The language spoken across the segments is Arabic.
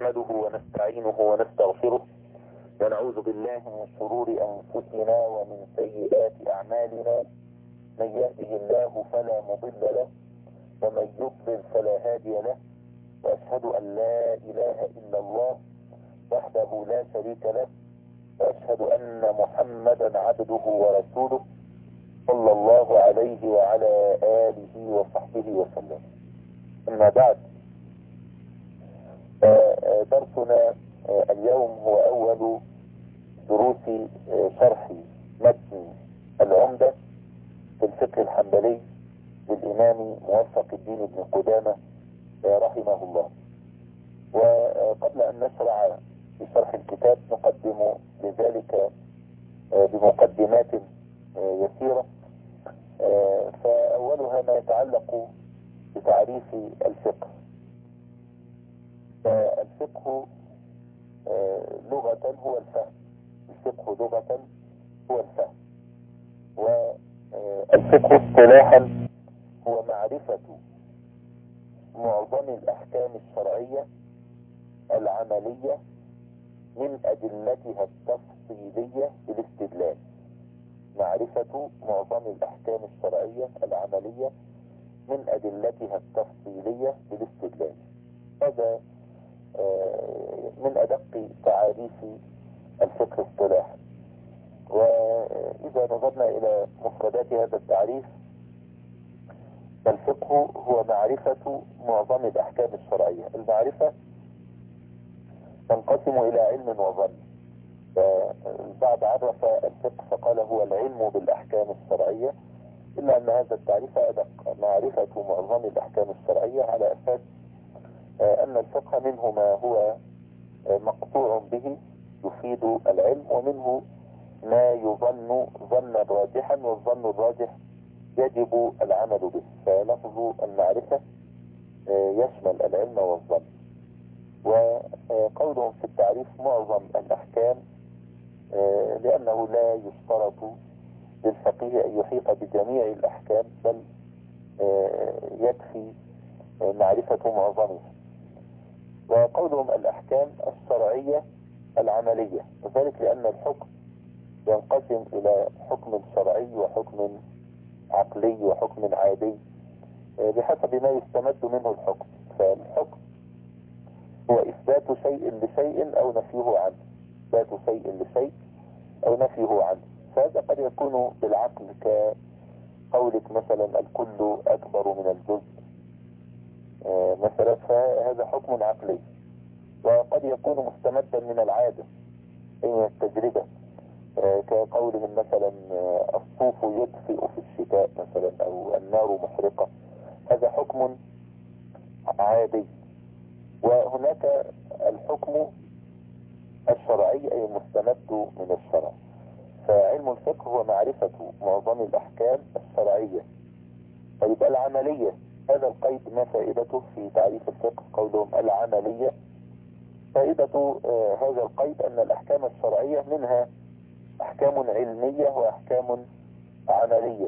نحمده ونستعينه ونستغفره ونعوذ بالله من شرور أنفسنا ومن سيئات أعمالنا. من يهده الله فلا مضل له ومن يضلل فلا هادي له، وأشهد أن لا إله إلا الله وحده لا شريك له، وأشهد أن محمدا عبده ورسوله صلى الله عليه وعلى آله وصحبه وسلم. أما بعد، درسنا اليوم هو أول دروس شرح متن العمدة في الفقه الحنبلي للإمام موفق الدين بن قدامة رحمه الله. وقبل أن نشرع في شرح الكتاب نقدم لذلك بمقدمات يسيرة. فأولها ما يتعلق بتعريف الفقه. الفقه لغة هو الفهم. الفقه لغة هو الفهم، والفقه اصطلاحا هو معرفة معظم الأحكام الشرعية العملية من أدلتها التفصيلية بالاستدلال. معرفة معظم الأحكام الشرعية العملية من أدلتها التفصيلية بالاستدلال. هذا من أدق تعاريف الفقه اصطلاحا. وإذا نظرنا إلى مفردات هذا التعريف، فالفقه هو معرفة معظم الأحكام الشرعية. المعرفة تنقسم إلى علم وظن. فالبعض عرف الفقه فقال هو العلم بالأحكام الشرعية، إلا أن هذا التعريف أدق. معرفة معظم الأحكام الشرعية على أساس أن الفقه منه ما هو مقطوع به يفيد العلم، ومنه ما يظن ظنا راجحا، والظن الراجح يجب العمل به. فلفظ المعرفة يشمل العلم والظن. وقولهم في التعريف معظم الأحكام لأنه لا يشترط للفقيه أن يحيط بجميع الأحكام، بل يكفي معرفة معظمها. وقولهم الأحكام الشرعية العملية، وذلك لأن الحكم ينقسم إلى حكم شرعي وحكم عقلي وحكم عادي بحسب ما يستمد منه الحكم. فالحكم هو إثبات شيء لشيء أو نفيه عنه. إثبات شيء لشيء أو نفيه عنه. فهذا قد يكون بالعقل، كقولك مثلا الكل أكبر من الجزء مثلا، فهذا حكم عقلي. وقد يكون مستمدا من العادة أي من التجربة، كقولهم مثلا الصوف يدفئ في الشتاء مثلا، أو النار محرقة. هذا حكم عادي. وهناك الحكم الشرعي أي المستمد من الشرع. فعلم الفقه هو معرفة معظم الأحكام الشرعية. طيب العملية، هذا القيد ما فائدته في تعريف الفقه؟ قولهم العملية، فائدة هذا القيد أن الأحكام الشرعية منها أحكام علمية وأحكام عملية.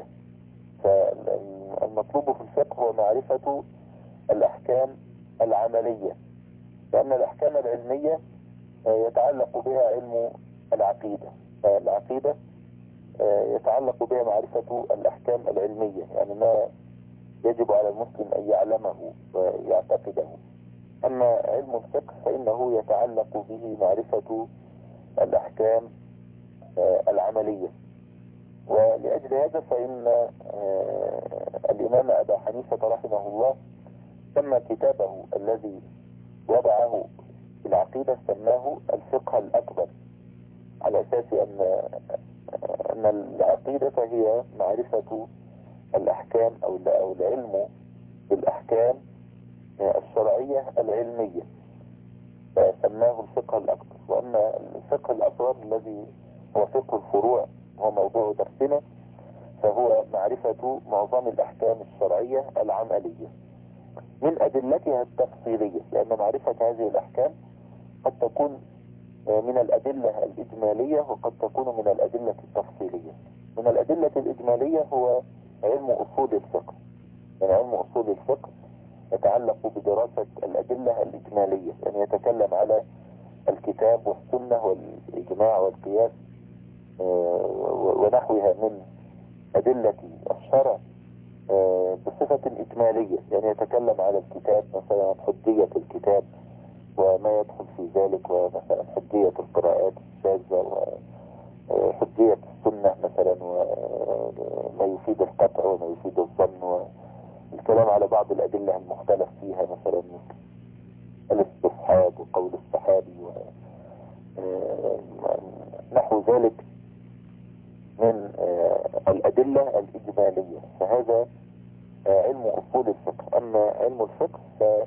فالمطلوب في الفقه هو معرفة الأحكام العملية، لأن الأحكام العلمية يتعلق بها علم العقيدة. العقيدة يتعلق بها معرفة الأحكام العلمية، يعني ما يجب على المسلم أن يعلمه ويعتقده. أما علم الفقه فإنه يتعلق به معرفة الأحكام العملية. ولأجل هذا فإن الإمام أبا حنيفة رحمه الله سمى كتابه الذي وضعه في العقيدة سماه الفقه الأكبر، على أساس أن العقيدة هي معرفة الأحكام أو العلم بالأحكام الشرعية العلمية، فسماه الفقه الأكبر. وأما الفقه الأصغر الذي هو فقه الفروع هو موضوع درسنا، فهو معرفة معظم الأحكام الشرعية العملية من أدلتها التفصيلية، لأن معرفة هذه الأحكام قد تكون من الأدلة الإجمالية وقد تكون من الأدلة التفصيلية. من الأدلة الإجمالية هو علم أصول الفقه. يعني علم أصول الفقه يتعلق بدراسة الأدلة الإجمالية، يعني يتكلم على الكتاب والسنة والإجماع والقياس ونحوها من أدلة الشرع بصفة إجمالية. يعني يتكلم على الكتاب مثلا عن حجية الكتاب وما يدخل في ذلك، ومثلا حجية القراءات الشاذة وحجية السنة مثلا وما يفيد القطع وما يفيد الظن، والكلام على بعض الأدلة المختلف فيها مثلا الاستصحاب وقول الصحابي ونحو ذلك من الأدلة الإجمالية. فهذا علم أصول الفقه. أما علم الفقه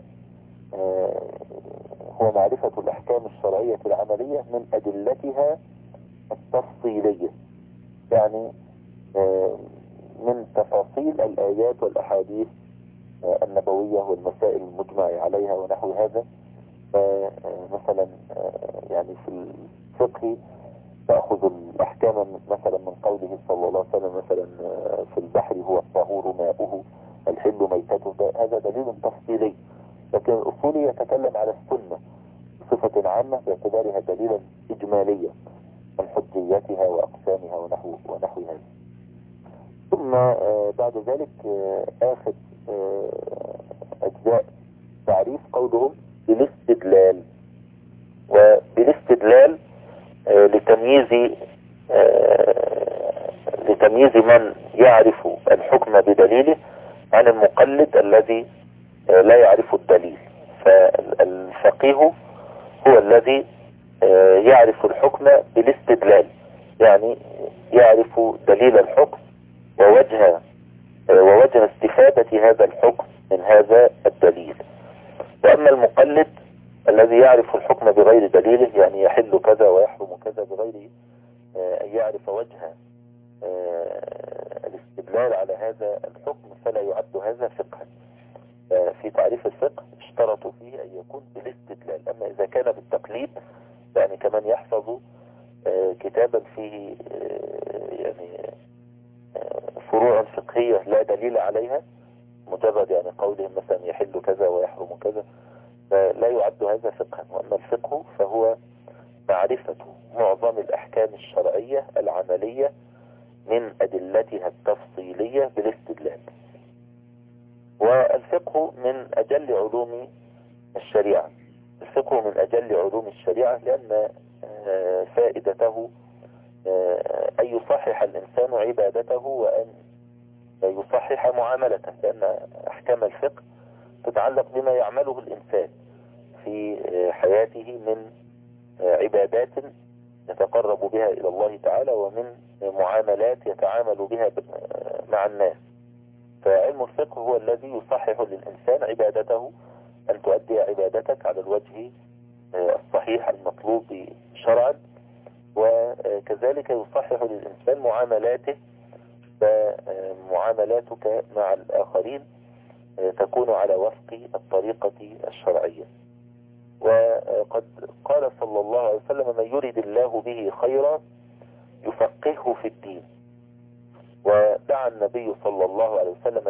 هو معرفة الأحكام الشرعية العملية من أدلتها التفصيلية، يعني من تفاصيل الآيات والأحاديث النبوية والمسائل المجمع عليها ونحو هذا. مثلا يعني في الفقه تأخذ الأحكام مثلا من قوله صلى الله عليه وسلم مثلا في البحر هو الطهور ماؤه الحل ميتته، هذا دليل تفصيلي. لكن الأصولي يتكلم على السنة بصفة عامة باعتبارها دليلا إجماليا عن حجيتها وأقسامها ونحو هذا. ثم بعد ذلك آخر أجزاء تعريف قولهم بالاستدلال. وبالاستدلال لتمييز من يعرف الحكم بدليله عن المقلد الذي لا يعرف الدليل. فالفقيه هو الذي يعرف الحكم بالاستدلال، يعني يعرف دليل الحكم ووجه استفادة هذا الحكم من هذا الدليل. وأما المقلد الذي يعرف الحكم بغير دليله، يعني يحل كذا ويحرم كذا بغير أن يعرف وجه الاستدلال على هذا الحكم، فلا يعد هذا فقها. في تعريف الفقه اشترطوا فيه أن يكون بالاستدلال. أما إذا كان بالتقليد، يعني كمان يحفظ كتابا فيه يعني فروع فقهية لا دليل عليها، مجرد يعني قولهم مثلا يحل كذا ويحرم كذا، فلا يعد هذا فقها. وأما الفقه فهو معرفة معظم الأحكام الشرعية العملية من أدلتها التفصيلية بالاستدلال. والفقه من أجل علوم الشريعة. الفقه من أجل علوم الشريعة لأن فائدته أن يصحح الإنسان عبادته وأن يصحح معاملته، لأن أحكام الفقه تتعلق بما يعمله الإنسان في حياته من عبادات يتقرب بها إلى الله تعالى ومن معاملات يتعامل بها مع الناس. فعلم الفقه هو الذي يصحح للإنسان عبادته، أن تؤدي عبادتك على الوجه الصحيح المطلوب شرعا، وكذلك يصحح للإنسان معاملاته، فمعاملاتك مع الآخرين تكون على وفق الطريقة الشرعية. وقد قال صلى الله عليه وسلم: من يريد الله به خيرا يفقهه في الدين. ودعا النبي صلى الله عليه وسلم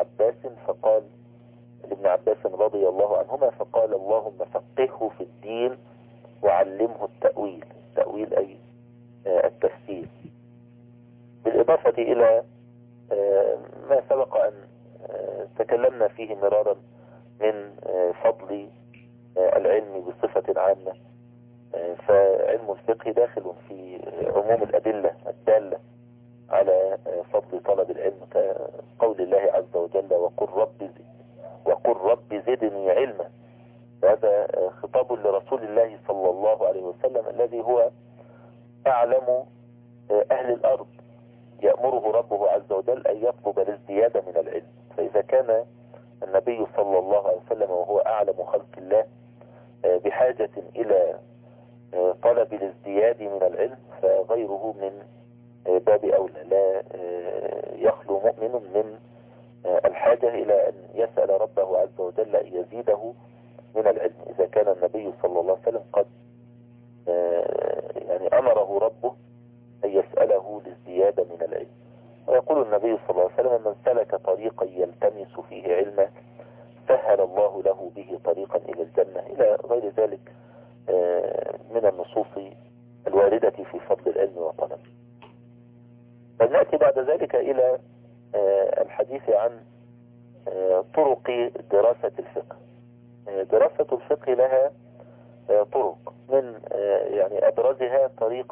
لابن عباس رضي الله عنهما فقال: اللهم فقهه في الدين وعلمه التأويل. التأويل أي التفسير. بالإضافة إلى ما سبق أن تكلمنا فيه مرارا من فضل العلم بصفة عامة. فعلم الفقه داخل في عموم الأدلة الدالة على فضل طلب العلم، كقول الله عز وجل: وقل رب زدني علما. هذا خطاب لرسول الله صلى الله عليه وسلم الذي هو أعلم أهل الأرض، يأمره ربه عز وجل أن يطلب الازدياد من العلم. فإذا كان النبي صلى الله عليه وسلم وهو أعلم خلق الله بحاجة إلى طلب الازدياد من العلم، فغيره من باب أولى. لا يخلو مؤمن من الحاجة إلى أن يسأل ربه عز وجل أن يزيده من العلم، إذا كان النبي صلى الله عليه وسلم قد يعني أمره ربه أن يسأله للزيادة من العلم. ويقول النبي صلى الله عليه وسلم: من سلك طريقا يلتمس فيه علما سهل ذلك من النصوص الواردة في فضل العلم وطلبه. فنأتي بعد ذلك إلى الحديث عن طرق دراسة الفقه. دراسة الفقه لها طرق، من يعني أبرزها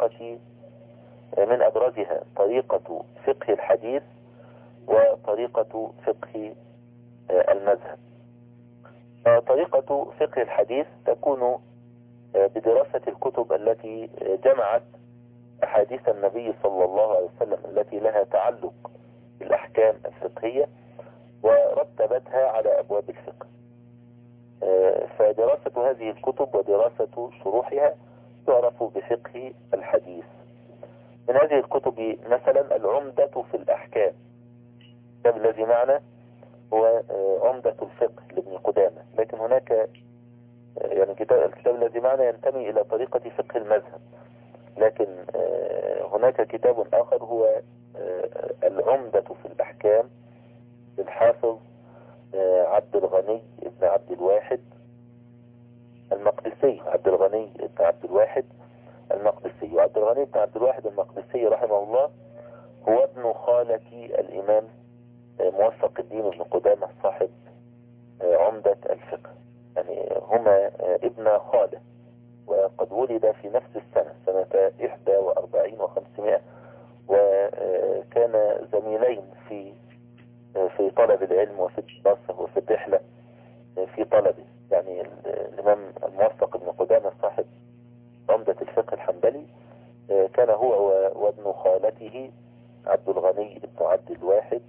طريقة فقه الحديث وطريقة فقه المذهب. طريقة فقه الحديث تكون بدراسة الكتب التي جمعت أحاديث النبي صلى الله عليه وسلم التي لها تعلق بالأحكام الفقهية ورتبتها على أبواب الفقه. فدراسة هذه الكتب ودراسة شروحها تعرف بفقه الحديث. من هذه الكتب مثلا العمدة في الأحكام، الكتاب الذي معنا هو عمدة الفقه لابن قدامة، لكن هناك يعني الكتاب الذي معنا ينتمي إلى طريقة فقه المذهب، لكن هناك كتاب آخر هو العمدة في الأحكام للحافظ عبد الغني ابن عبد الواحد المقدسي. عبد الغني ابن عبد الواحد المقدسي، وعبد الغني ابن عبد الواحد المقدسي رحمه الله هو ابن خالة الإمام موفق الدين ابن قدامة صاحب عمدة الفقه، يعني هما ابن خالة، وقد ولد في نفس السنة سنة 41 و500، وكان زميلين في طلب العلم وفي الدراسة وفي الرحلة في طلبه. يعني الإمام الموفق ابن قدامة صاحب عمدة الفقه الحنبلي كان هو وابن خالته عبد الغني ابن عبد الواحد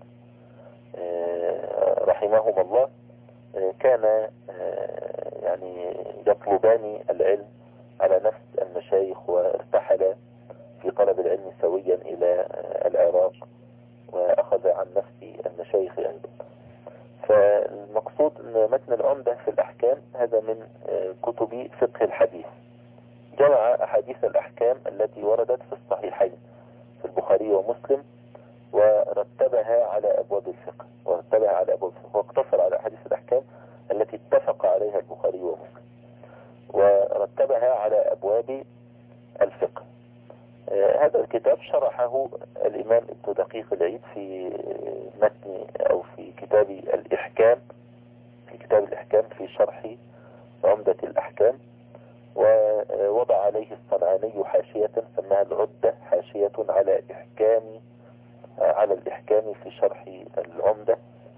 رحمهما الله كان يعني يطلبان العلم على نفس المشايخ، وارتحل في طلب العلم سويا إلى العراق وأخذ عن نفس المشايخ أيضا. فالمقصود أن متن العمدة في الأحكام هذا من كتب فقه الحديث، جمع أحاديث الأحكام التي وردت في الصحيحين في البخاري ومسلم ورتبها على أبواب الفقه، واقتصر على أحاديث الأحكام التي اتفق عليها البخاري ومسلم ورتبها على أبواب الفقه. هذا الكتاب شرحه الإمام ابن دقيق العيد في متن أو في كتاب الإحكام في شرح عمدة الأحكام، ووضع عليه الصنعاني حاشية سماها العدة، حاشية على الإحكام في شرح العمدة.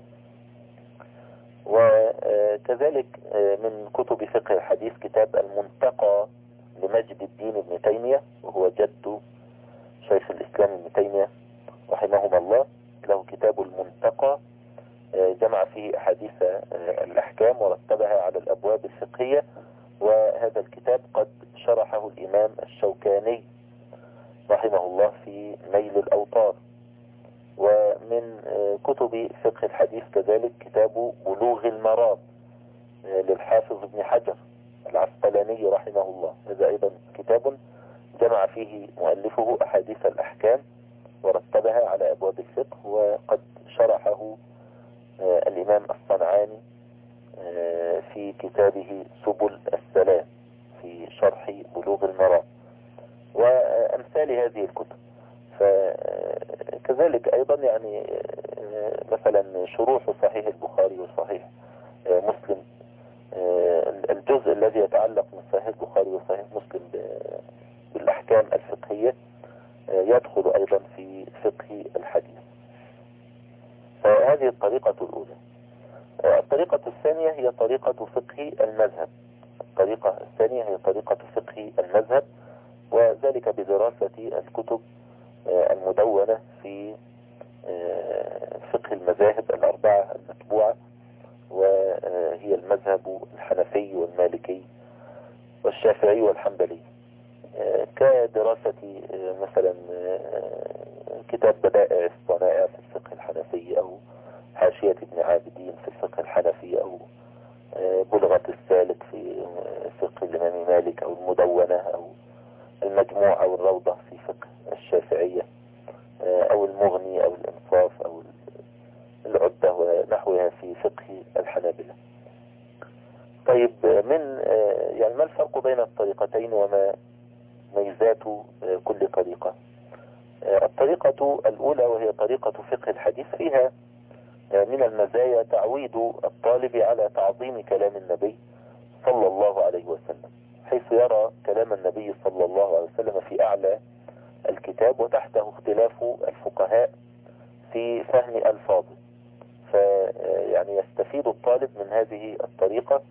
وكذلك من كتب فقه الحديث كتاب المنتقى لمجد الدين ابن تيمية، وهو جد شيخ الإسلام ابن تيمية رحمهما الله، له كتاب المنتقى جمع فيه أحاديث الأحكام ورتبها على الأبواب الفقهية. وهذا الكتاب قد شرحه الإمام الشوكاني رحمه الله في نيل الأوطار. ومن كتب فقه الحديث كذلك كتاب بلوغ المرام للحافظ ابن حجر العسقلاني رحمه الله، هذا أيضا كتاب جمع فيه مؤلفه أحاديث الأحكام ورتبها على أبواب الفقه، وقد شرحه الإمام الصنعاني في كتابه سبل السلام في شرح بلوغ المرام وأمثال هذه الكتب. فكذلك أيضا يعني مثلا شروح صحيح البخاري وصحيح مسلم، الجزء الذي يتعلق من صحيح البخاري وصحيح مسلم بالأحكام الفقهية يدخل أيضا في فقه الحديث. فهذه الطريقة الأولى. الطريقة الثانية هي طريقة فقه المذهب. وذلك بدراسة الكتب المدونة في فقه المذاهب الأربعة المتبوعة، وهي المذهب الحنفي والمالكي والشافعي والحنبلي، كدراسة مثلا كتاب بدائع الصنائع في الفقه الحنفي، أو حاشية ابن عابدين في الفقه الحنفي، أو بلغة السالك في فقه الإمام مالك، أو المدونة أو المجموع أو الروضة في فقه الشافعية، أو المغني أو الإنصاف أو العدة ونحوها في فقه الحنابلة. طيب من يعني ما الفرق بين الطريقتين وما ميزات كل طريقة؟ الطريقة الأولى وهي طريقة فقه الحديث فيها من المزايا تعويد الطالب على تعظيم كلام النبي صلى الله عليه وسلم، حيث يرى كلام النبي صلى الله عليه وسلم في أعلى الكتاب وتحته اختلاف الفقهاء في فهم ألفاظه. فيعني يستفيد الطالب من هذه الطريقة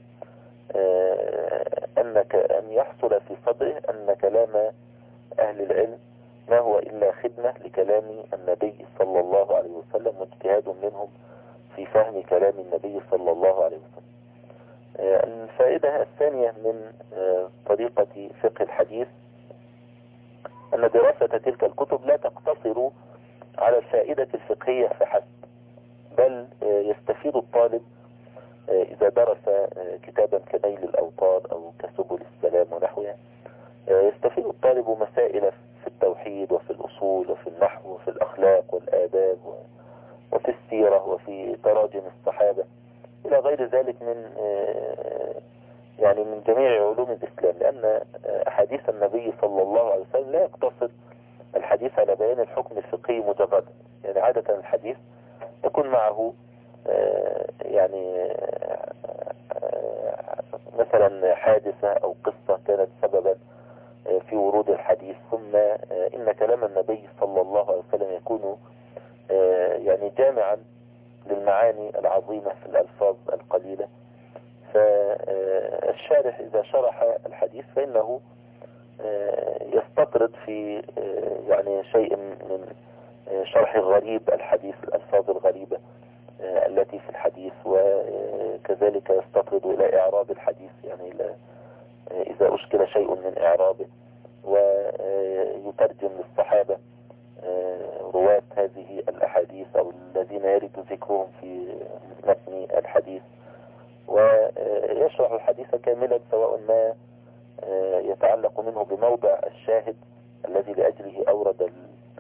أن يحصل في صدره أن كلام أهل العلم ما هو إلا خدمة لكلام النبي صلى الله عليه وسلم واجتهاد منهم في فهم كلام النبي صلى الله عليه وسلم. الفائدة الثانية من طريقة فقه الحديث أن دراسة تلك الكتب لا تقتصر على الفائدة الفقهية فحسب، بل يستفيد الطالب إذا درس كتابا كنيل الأوطار أو كسبل السلام ونحوها، يستفيد الطالب مسائل في التوحيد وفي الأصول وفي النحو وفي الأخلاق والآداب وفي السيرة وفي تراجم الصحابة إلى غير ذلك من جميع علوم الإسلام، لأن أحاديث النبي صلى الله عليه وسلم لا يقتصر الحديث على بيان الحكم الفقهي مجردا. يعني عادة الحديث يكون معه مثلا حادثة أو قصة كانت سببا في ورود الحديث، ثم إن كلام النبي صلى الله عليه وسلم يكون جامعا للمعاني العظيمة في الألفاظ القليلة. فالشارح إذا شرح الحديث فإنه يستطرد في شيء من شرح غريب الحديث، الألفاظ الغريبة التي في الحديث، وكذلك يستطرد إلى إعراب الحديث، إذا أشكل شيء من إعرابه، ويترجم للصحابة رواة هذه الأحاديث أو الذين يرد ذكرهم في متن الحديث، ويشرح الحديث كاملا سواء ما يتعلق منه بموضع الشاهد الذي لأجله أورد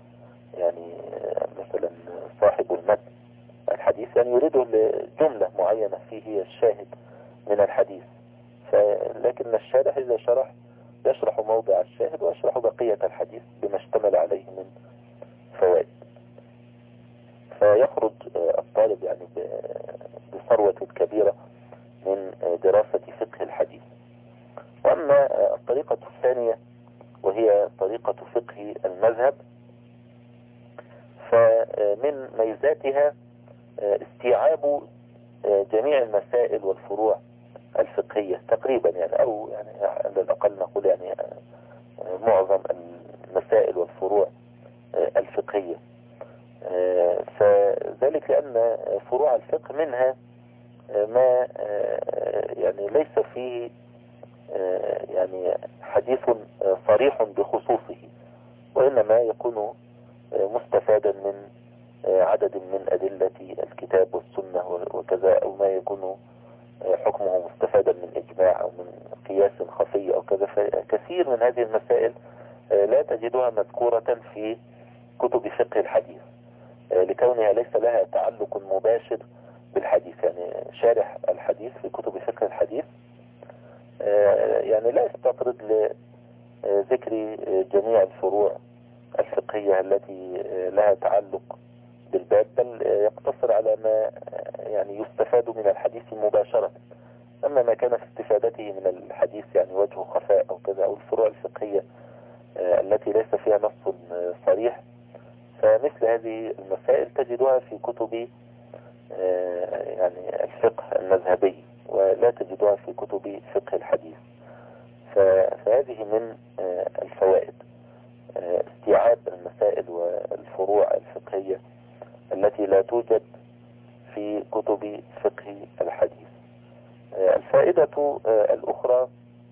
مثلا صاحب المتن الحديث يريده لجملة معينة فيه هي الشاهد من الحديث، لكن الشارح إذا شرح يشرح موضع الشاهد ويشرح بقية الحديث بما اشتمل عليه من فوائد، فيخرج الطالب بثروة كبيرة من دراسة فقه الحديث. وأما الطريقة الثانية وهي طريقة فقه المذهب، فمن ميزاتها استيعاب جميع المسائل والفروع الفقهية تقريبا، أو على الأقل نقول معظم المسائل والفروع الفقهية. فذلك لأن فروع الفقه منها ما ليس فيه حديث صريح بخصوصه، وإنما يكون مستفادا من عدد من أدلة الكتاب والسنة وكذا، أو ما يكون حكمه مستفادا من إجماع أو من قياس خفي أو كذا. فكثير من هذه المسائل لا تجدها مذكورة في كتب فقه الحديث لكونها ليس لها تعلق مباشر بالحديث. شارح الحديث في كتب فقه الحديث لا يستطرد لذكر جميع الفروع الفقهية التي لها تعلق بالباب، بل يقتصر على ما يستفاد من الحديث مباشرة. أما ما كان في استفادته من الحديث وجه خفاء أو كذا، أو الفروع الفقهية التي ليس فيها نص صريح، فمثل هذه المسائل تجدها في كتب الفقه المذهبي، ولا تجدها في كتب فقه الحديث. فهذه من الفوائد استيعاب المسائل والفروع الفقهية التي لا توجد في كتب فقه الحديث. الفائدة الأخرى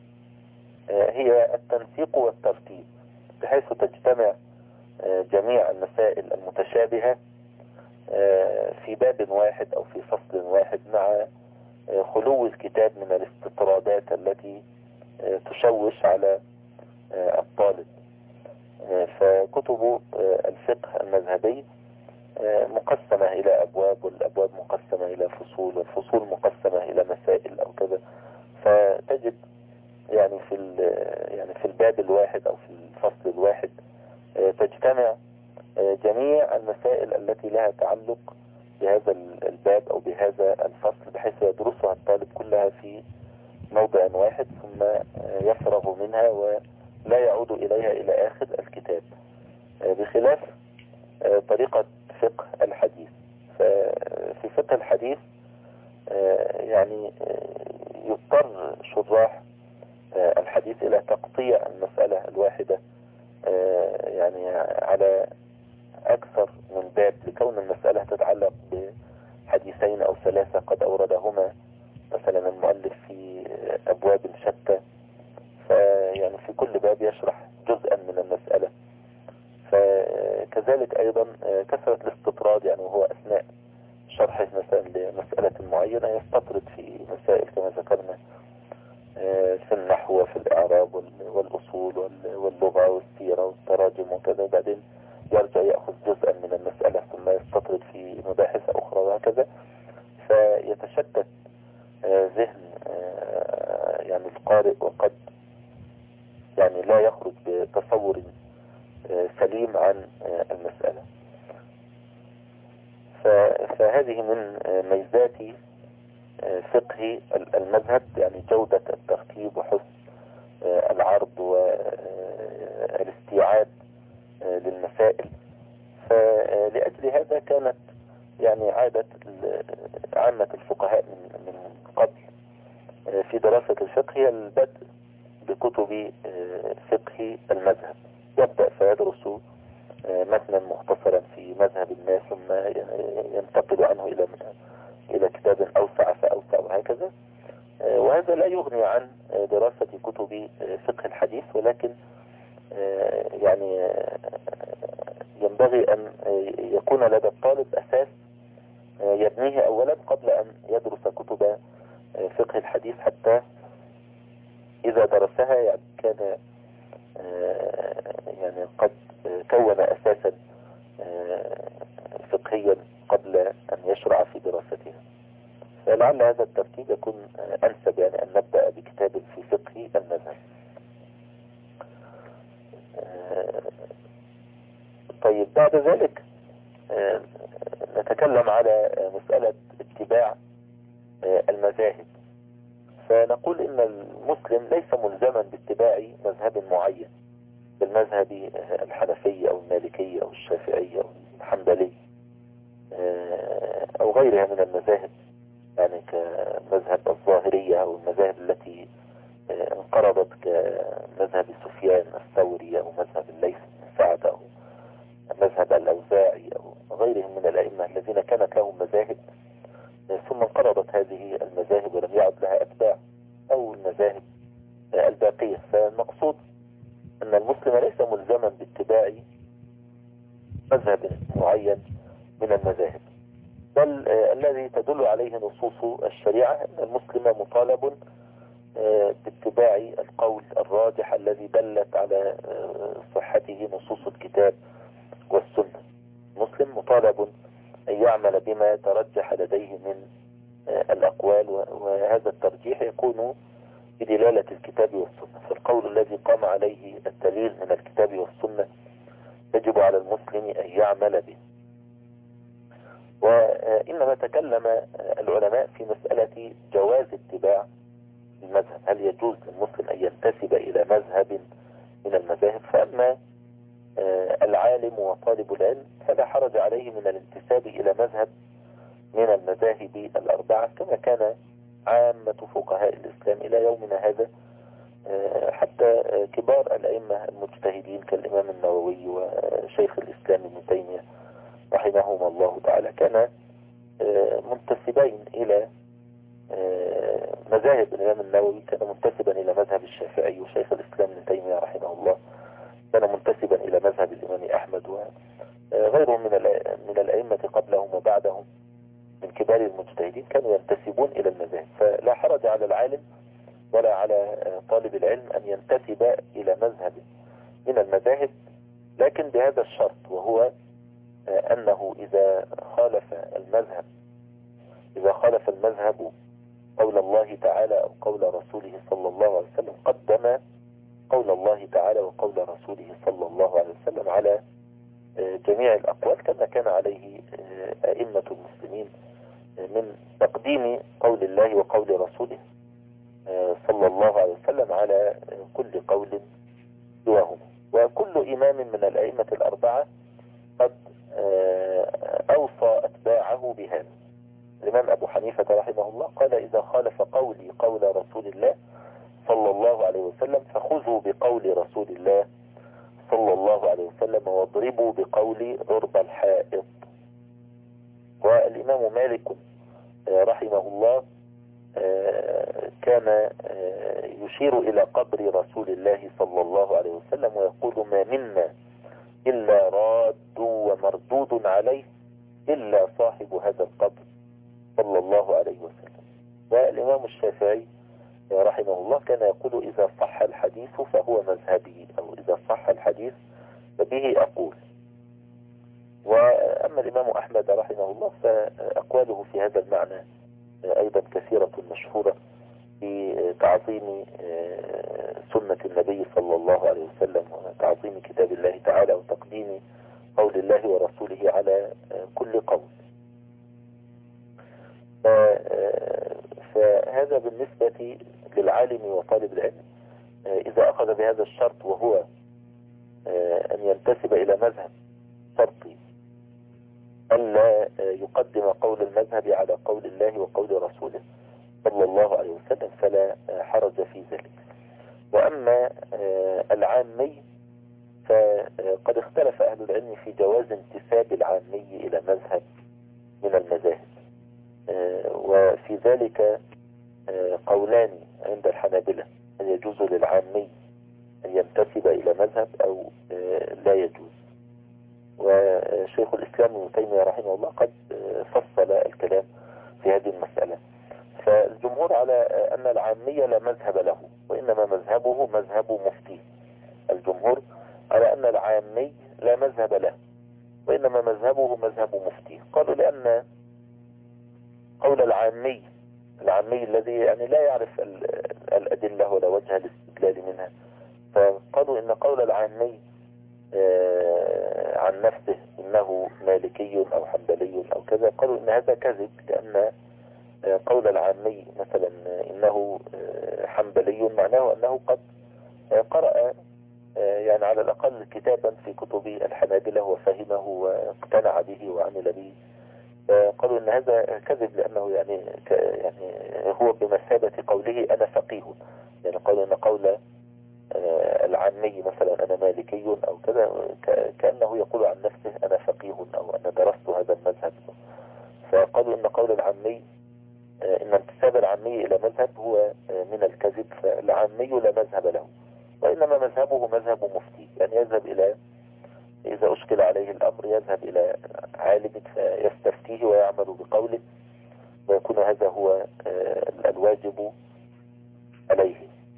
هي التنسيق والترتيب، بحيث تجتمع جميع المسائل المتشابهة في باب واحد أو في فصل واحد، مع خلو الكتاب من الاستطرادات التي تشوش على الطالب. فكتب الفقه المذهبي مقسمة إلى أبواب، والأبواب مقسمة إلى فصول، والفصول مقسمة إلى مسائل أو كذا، فتجد يعني يعني في الباب الواحد أو في الفصل الواحد تجتمع جميع المسائل التي لها تعلق بهذا الباب أو بهذا الفصل، بحيث يدرسها الطالب كلها في موضع واحد ثم يفرغ منها ولا يعود إليها إلى آخر الكتاب، بخلاف طريقة فقه الحديث. ففي فقه الحديث يعني يضطر شراح الحديث إلى تقطيع المسألة الواحدة يعني على أكثر من باب، لكون المسألة تتعلق بحديثين أو ثلاثة قد أوردهما مثلا المؤلف في أبواب شتى، فيعني في كل باب يشرح جزءا من المسألة. فكذلك أيضا كثرة الاستطراد، يعني وهو أثناء شرحه مثلا لمسألة معينة يستطرد في مسائل كما ذكرنا في النحو وفي الإعراب والأصول واللغة والسيرة والتراجم وكذا، بعدين يرجع يأخذ جزءا من المسألة ثم يستطرد في مباحث أخرى وهكذا، فيتشتت ذهن يعني القارئ، وقد يعني لا يخرج بتصور سليم عن المسألة. فهذه من ميزات فقه المذهب، يعني جودة الترتيب وحسن العرض والاستيعاب للمسائل. فلأجل هذا كانت يعني عادة عامة الفقهاء من قبل في دراسة الفقه هي البدء بكتب فقه المذهب، يبدأ فيدرس متنا مختصرا في مذهب ما، ثم ينتقل عنه إلى كتاب أوسع فأوسع وهكذا. وهذا لا يغني عن دراسة كتب فقه الحديث، ولكن يعني ينبغي أن يكون لدى الطالب أساس يبنيه أولا قبل أن يدرس كتب فقه الحديث، حتى إذا درسها يعني كان يعني قد كون أساسا فقهيا قبل أن يشرع في دراستها. فلعل هذا الترتيب يكون أنسب، يعني أن نبدأ بكتاب في فقه المذهب. طيب بعد ذلك نتكلم على مسألة اتباع المذاهب. فنقول إن المسلم ليس ملزما باتباع مذهب معين، بالمذهب الحنفي أو المالكي أو الشافعي أو الحنبلي أو غيرها من المذاهب، يعني كمذهب الظاهرية أو المذاهب التي انقرضت كمذهب سفيان الثوري أو مذهب الليث بن سعد أو مذهب الأوزاعي أو غيرهم من الأئمة الذين كانت لهم مذاهب ثم انقرضت هذه المذاهب ولم يعد لها أتباع، أو المذاهب الباقية. فالمقصود أن المسلم ليس ملزما باتباع مذهب معين من المذاهب، بل الذي تدل عليه نصوص الشريعة أن المسلم مطالب باتباع القول الراجح الذي دلت على صحته نصوص الكتاب والسنة. المسلم مطالب أن يعمل بما ترجح لديه من الأقوال، وهذا الترجيح يكون بدلالة الكتاب والسنة. فالقول الذي قام عليه الدليل من الكتاب والسنة يجب على المسلم أن يعمل به. وإنما تكلم العلماء في مسألة جواز اتباع المذهب، هل يجوز للمسلم أن ينتسب إلى مذهب من المذاهب؟ فأما العالم وطالب العلم فلا حرج عليه من الانتساب إلى مذهب من المذاهب الأربعة، كما كان عامة فقهاء الإسلام إلى يومنا هذا، حتى كبار الأئمة المجتهدين كالإمام النووي وشيخ الإسلام ابن تيمية رحمهما الله تعالى كان منتسبين إلى مذاهب. الإمام النووي كان منتسبا إلى مذهب الشافعي، وشيخ الإسلام ابن تيمية رحمه الله كان منتسبا إلى مذهب الإمام أحمد، وغيرهم من الأئمة قبلهم وبعدهم من كبار المجتهدين كانوا ينتسبون إلى المذاهب. فلا حرج على العالم ولا على طالب العلم أن ينتسب إلى مذهب من المذاهب، لكن بهذا الشرط، وهو أنه إذا خالف المذهب قول الله تعالى أو قول رسوله صلى الله عليه وسلم قدم قول الله تعالى وقول رسوله صلى الله عليه وسلم على جميع الأقوال، كما كان عليه أئمة المسلمين من تقديم قول الله وقول رسوله صلى الله عليه وسلم على كل قول سواهما. وكل إمام من الأئمة الأربعة قد أوصى أتباعه بهذا. الإمام أبو حنيفة رحمه الله قال إذا خالف قولي قول رسول الله صلى الله عليه وسلم فخذوا بقول رسول الله صلى الله عليه وسلم واضربوا بقول عرب الحائط. والإمام مالك رحمه الله كان يشير إلى قبر رسول الله صلى الله عليه وسلم ويقول ما منا إلا راد ومردود عليه إلا صاحب هذا القبر صلى الله عليه وسلم. والإمام الشافعي رحمه الله كان يقول إذا صح الحديث فهو مذهبي، أو إذا صح الحديث فبه أقول. وأما الإمام أحمد رحمه الله فأقواله في هذا المعنى أيضا كثيرة مشهورة في تعظيم سنة النبي صلى الله عليه وسلم وتعظيم كتاب الله تعالى وتقديم قول الله ورسوله على كل قول. فهذا بالنسبة للعالم وطالب العلم إذا أخذ بهذا الشرط، وهو أن ينتسب إلى مذهب شرطي ألا يقدم قول المذهب على قول الله وقول رسوله صلى الله عليه وسلم، فلا حرج في ذلك. وأما العامي فقد اختلف أهل العلم في جواز انتساب العامي إلى مذهب من المذاهب، وفي ذلك قولان عند الحنابلة: هل يجوز للعامي أن ينتسب إلى مذهب أو لا يجوز. وشيخ الإسلام ابن تيمية رحمه الله قد فصل الكلام في هذه المسألة. فالجمهور على أن العامية لا مذهب له، وإنما مذهبه مذهب مفتي. الجمهور على أن العامي لا مذهب له، وإنما مذهبه مذهب مفتي. قالوا لأن قول العامي الذي يعني لا يعرف الأدلة ولا وجه الاستدلال منها، فقالوا إن قول العامي عن نفسه إنه مالكي أو حنبلي أو كذا، قالوا إن هذا كذب، لأن قول العامي مثلا إنه حنبلي معناه أنه قد قرأ يعني على الأقل كتابا في كتب الحنابلة وفهمه واقتنع به وعمل به. قالوا إن هذا كذب، لأنه يعني هو بمثابة قوله أنا فقيه. يعني قالوا إن قول العامي مثلا أنا مالكي أو كذا كأنه يقول عن نفسه أنا فقيه أو أنا درست هذا المذهب. فقالوا إن قول العامي إن انتساب العامي إلى مذهب هو من الكذب، فالعامي لا مذهب له، وإنما مذهبه مذهب مفتي، يعني يذهب إلى إذا أشكل عليه الأمر يذهب إلى عالم فيستفتيه ويعمل بقوله، ويكون هذا هو الواجب عليه.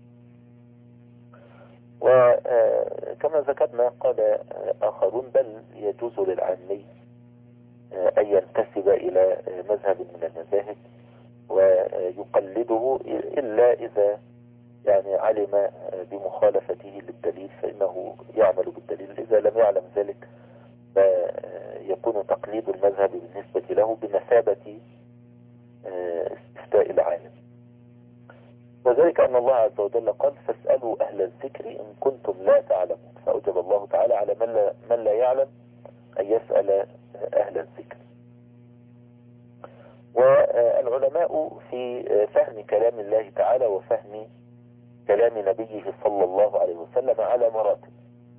وكما ذكرنا قال آخرون بل يجوز للعامي أن ينتسب إلى مذهب من المذاهب ويقلده، إلا إذا يعني علم بمخالفته للدليل فإنه يعمل بالدليل. إذا لم يعلم ذلك فيكون تقليد المذهب بالنسبة له بمثابة استفتاء العالم. وذلك أن الله عز وجل قال فاسألوا أهل الذكر إن كنتم لا تعلمون، فأوجب الله تعالى على من لا يعلم أن يسأل أهل الذكر. والعلماء في فهم كلام الله تعالى وفهم كلام نبيه صلى الله عليه وسلم على مراتب.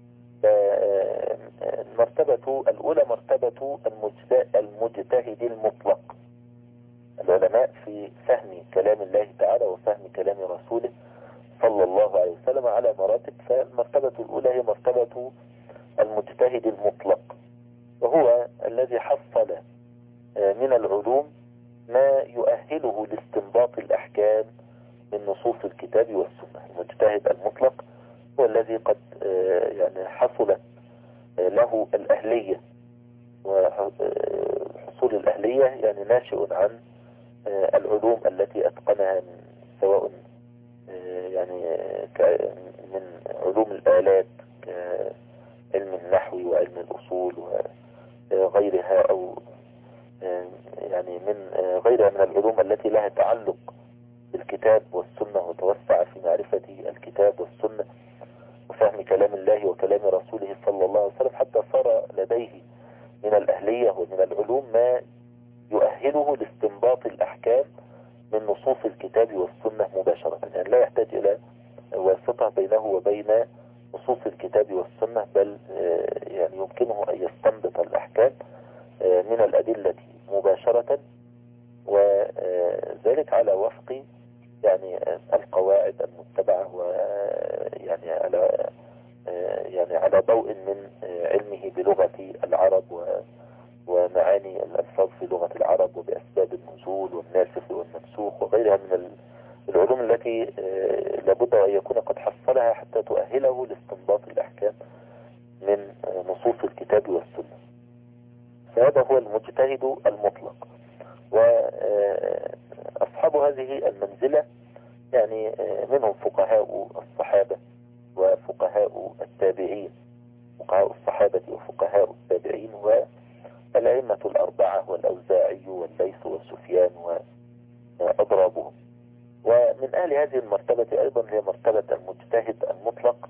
المرتبة الأولى مرتبة المجتهد المطلق. العلماء في فهم كلام الله تعالى وفهم كلام رسوله صلى الله عليه وسلم على مراتب. فالمرتبة الأولى هي مرتبة المجتهد المطلق، وهو الذي حصل من العلوم ما يؤهله لاستنباط الأحكام من نصوص الكتاب والسنة. المجتهد المطلق هو الذي قد يعني حصلت له الأهلية، وحصول الأهلية يعني ناشئ عن العلوم التي أتقنها سواء يعني من علوم الآلات كعلم النحو وعلم الأصول وغيرها، أو يعني من غيرها من العلوم التي لها تعلق بالكتاب والسنة، وتوسع في معرفة الكتاب والسنة وفهم كلام الله وكلام رسوله صلى الله عليه وسلم، حتى صار لديه من الأهلية ومن العلوم ما يؤهله لاستنباط الأحكام من نصوص الكتاب والسنة مباشرة. يعني لا يحتاج إلى واسطة بينه وبين نصوص الكتاب والسنة، بل يعني يمكنه أن يستنبط الأحكام من الأدلة مباشرة، وذلك على وفق يعني القواعد المتبعة، ويعني على ضوء من علمه بلغة العرب ومعاني الألفاظ في لغة العرب وبأسباب النزول والناسخ والمنسوخ وغيرها من العلوم التي لابد أن يكون قد حصلها حتى تؤهله لاستنباط الأحكام من نصوص الكتاب والسنة. فهذا هو المجتهد المطلق. وأصحاب هذه المنزلة يعني منهم فقهاء الصحابة وفقهاء التابعين، فقهاء الصحابة وفقهاء التابعين والأئمة الأربعة والأوزاعي والليث وسفيان وأضرابهم. ومن أهل هذه المرتبة أيضا هي مرتبة المجتهد المطلق،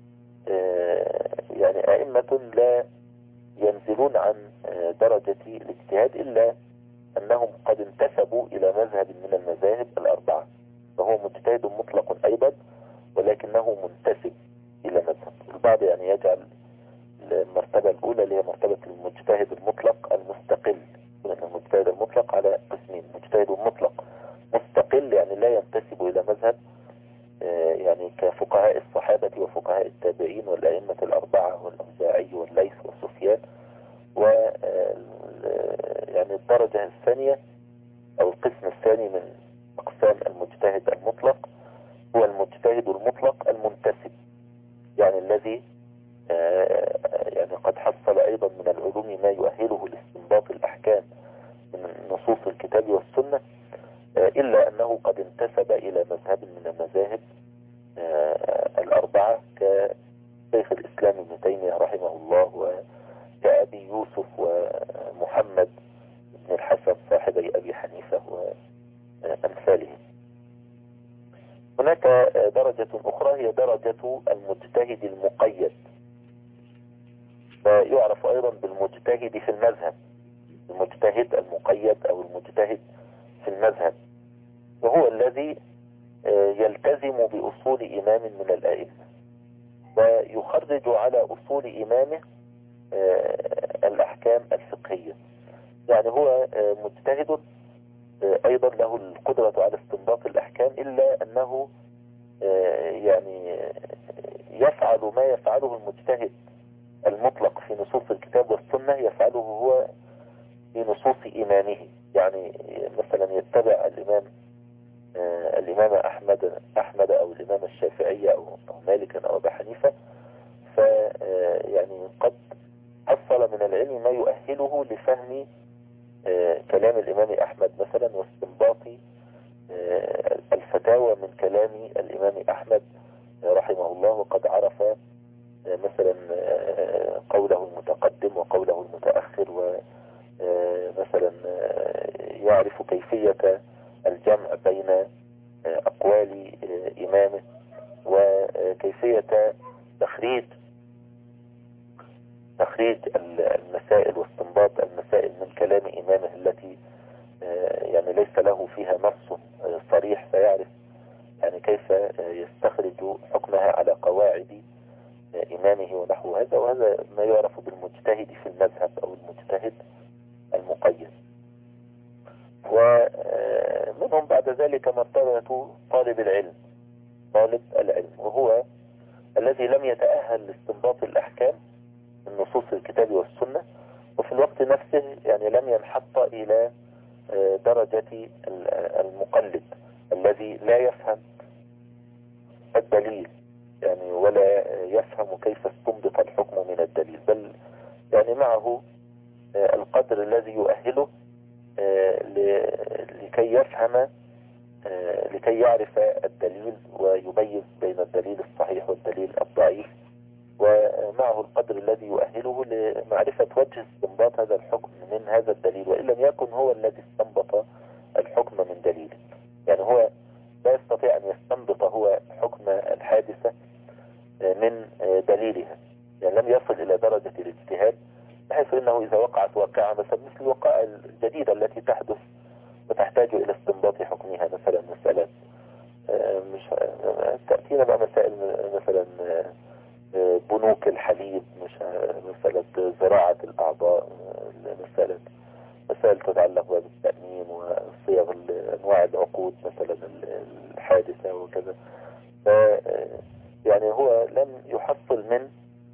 يعني أئمة لا ينزلون عن درجة الاجتهاد إلا أنهم قد انتسبوا إلى مذهب من المذاهب الأربعة، فهو مجتهد مطلق أيضا ولكنه منتسب إلى مذهب. البعض يعني يجعل المرتبة الأولى اللي هي مرتبة المجتهد المطلق المستقل، لأن المجتهد المطلق على قسمين: مجتهد مطلق مستقل يعني لا ينتسب إلى مذهب، يعني كفقهاء الصحابة وفقهاء التابعين والأئمة الأربعة والأوزاعي والليث وسفيان. و يعني الدرجة الثانية أو القسم الثاني من أقسام المجتهد المطلق هو المجتهد المطلق المنتسب، يعني الذي يعني قد حصل أيضا من العلوم ما يؤهله لاستنباط الأحكام من نصوص الكتاب والسنة، إلا أنه قد انتسب إلى مذهب من المذاهب الأربعة كشيخ الإسلام ابن تيمية رحمه الله، وكأبي يوسف ومحمد بن الحسن صاحبي أبي حنيفة وأمثالهم. هناك درجة أخرى هي درجة المجتهد المقيد، ويعرف أيضا بالمجتهد في المذهب، المجتهد المقيد أو المجتهد في المذهب، وهو الذي يلتزم بأصول إمام من الأئمة ويخرج على أصول إمامه الأحكام الفقهية. يعني هو مجتهد أيضا له القدرة على استنباط الأحكام، إلا أنه يعني يفعل ما يفعله المجتهد المطلق في نصوص الكتاب والسنة يفعله هو في نصوص إمامه. يعني مثلا يتبع الإمام أحمد أو الإمام الشافعي أو مالك أو أبي حنيفة، فيعني قد حصل من العلم ما يؤهله لفهم كلام الإمام أحمد مثلا واستنباط الفتاوى من كلام الإمام أحمد رحمه الله، وقد عرف مثلا قوله المتقدم وقوله المتأخر، ومثلا يعرف كيفية الجمع بين أقوال إمامه وكيفية تخريج المسائل واستنباط المسائل من كلام إمامه التي يعني ليس له فيها نص صريح، فيعرف يعني كيف يستخرج حكمها على قواعد إمامه ونحو هذا. وهذا ما يعرف بالمجتهد في المذهب أو المجتهد المقيد. ومنهم بعد ذلك مرتبة طالب العلم، وهو الذي لم يتأهل لاستنباط الأحكام من نصوص الكتاب والسنة، وفي الوقت نفسه يعني لم ينحط إلى درجة المقلد الذي لا يفهم الدليل يعني ولا يفهم كيف استنبط الحكم من الدليل، بل يعني معه القدر الذي يؤهله لكي يفهم، لكي يعرف الدليل ويميز بين الدليل الصحيح والدليل الضعيف، ومعه القدر الذي يؤهله لمعرفة وجه استنباط هذا الحكم من هذا الدليل، وإن لم يكن هو الذي استنبط الحكم من دليله. يعني هو لا يستطيع أن يستنبط هو حكم الحادثة من دليلها، يعني لم يصل إلى درجة الاجتهاد بحيث أنه إذا وقعت واقعة مثلا مثل الوقائع الجديدة التي تحدث وتحتاج إلى استنباط حكمها، مثلا مسألة مش تأتينا بقى مسائل مثلا بنوك الحليب، مش مسألة زراعة الأعضاء، مسائل تتعلق بالتأمين وصيغ أنواع العقود مثلا الحادثة وكذا. يعني هو لم يحصل من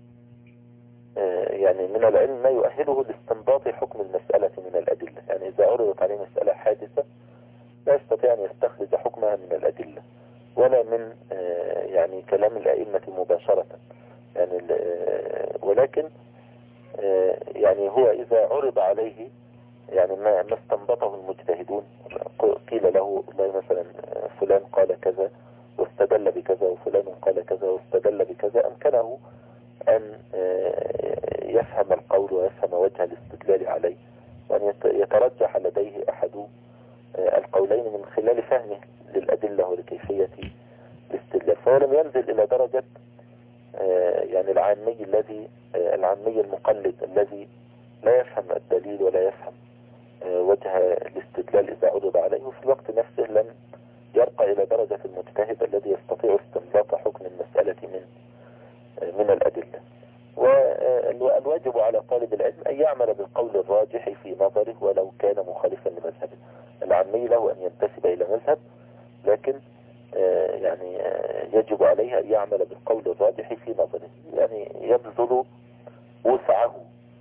يعني من العلم ما يؤهله لاستنباط حكم المسألة من الأدلة. يعني إذا عرضت عليه مسألة حادثة لا يستطيع أن يستخرج حكمها من الأدلة ولا من يعني كلام الأئمة مباشرة، يعني ولكن يعني هو إذا عرض عليه يعني ما استنبطه المجتهدون، قيل له والله مثلا فلان قال كذا واستدل بكذا وفلان قال كذا واستدل بكذا، أمكنه أن يفهم القول ويفهم وجه الاستدلال عليه، وأن يترجح لديه أحد القولين من خلال فهمه للأدلة ولكيفية الاستدلال. فهو لم ينزل إلى درجة يعني العامي المقلد الذي لا يفهم الدليل ولا يفهم وجه الاستدلال إذا عرض عليه، وفي الوقت نفسه لم يرقى إلى درجة المجتهد الذي يستطيع استنباط حكم المسألة من الأدلة. والواجب على طالب العلم أن يعمل بالقول الراجح في نظره ولو كان مخالفا لمذهبه. العامي له أن ينتسب إلى مذهب، لكن يعني يجب عليه أن يعمل بالقول الراجح في نظره، يعني يبذل وسعه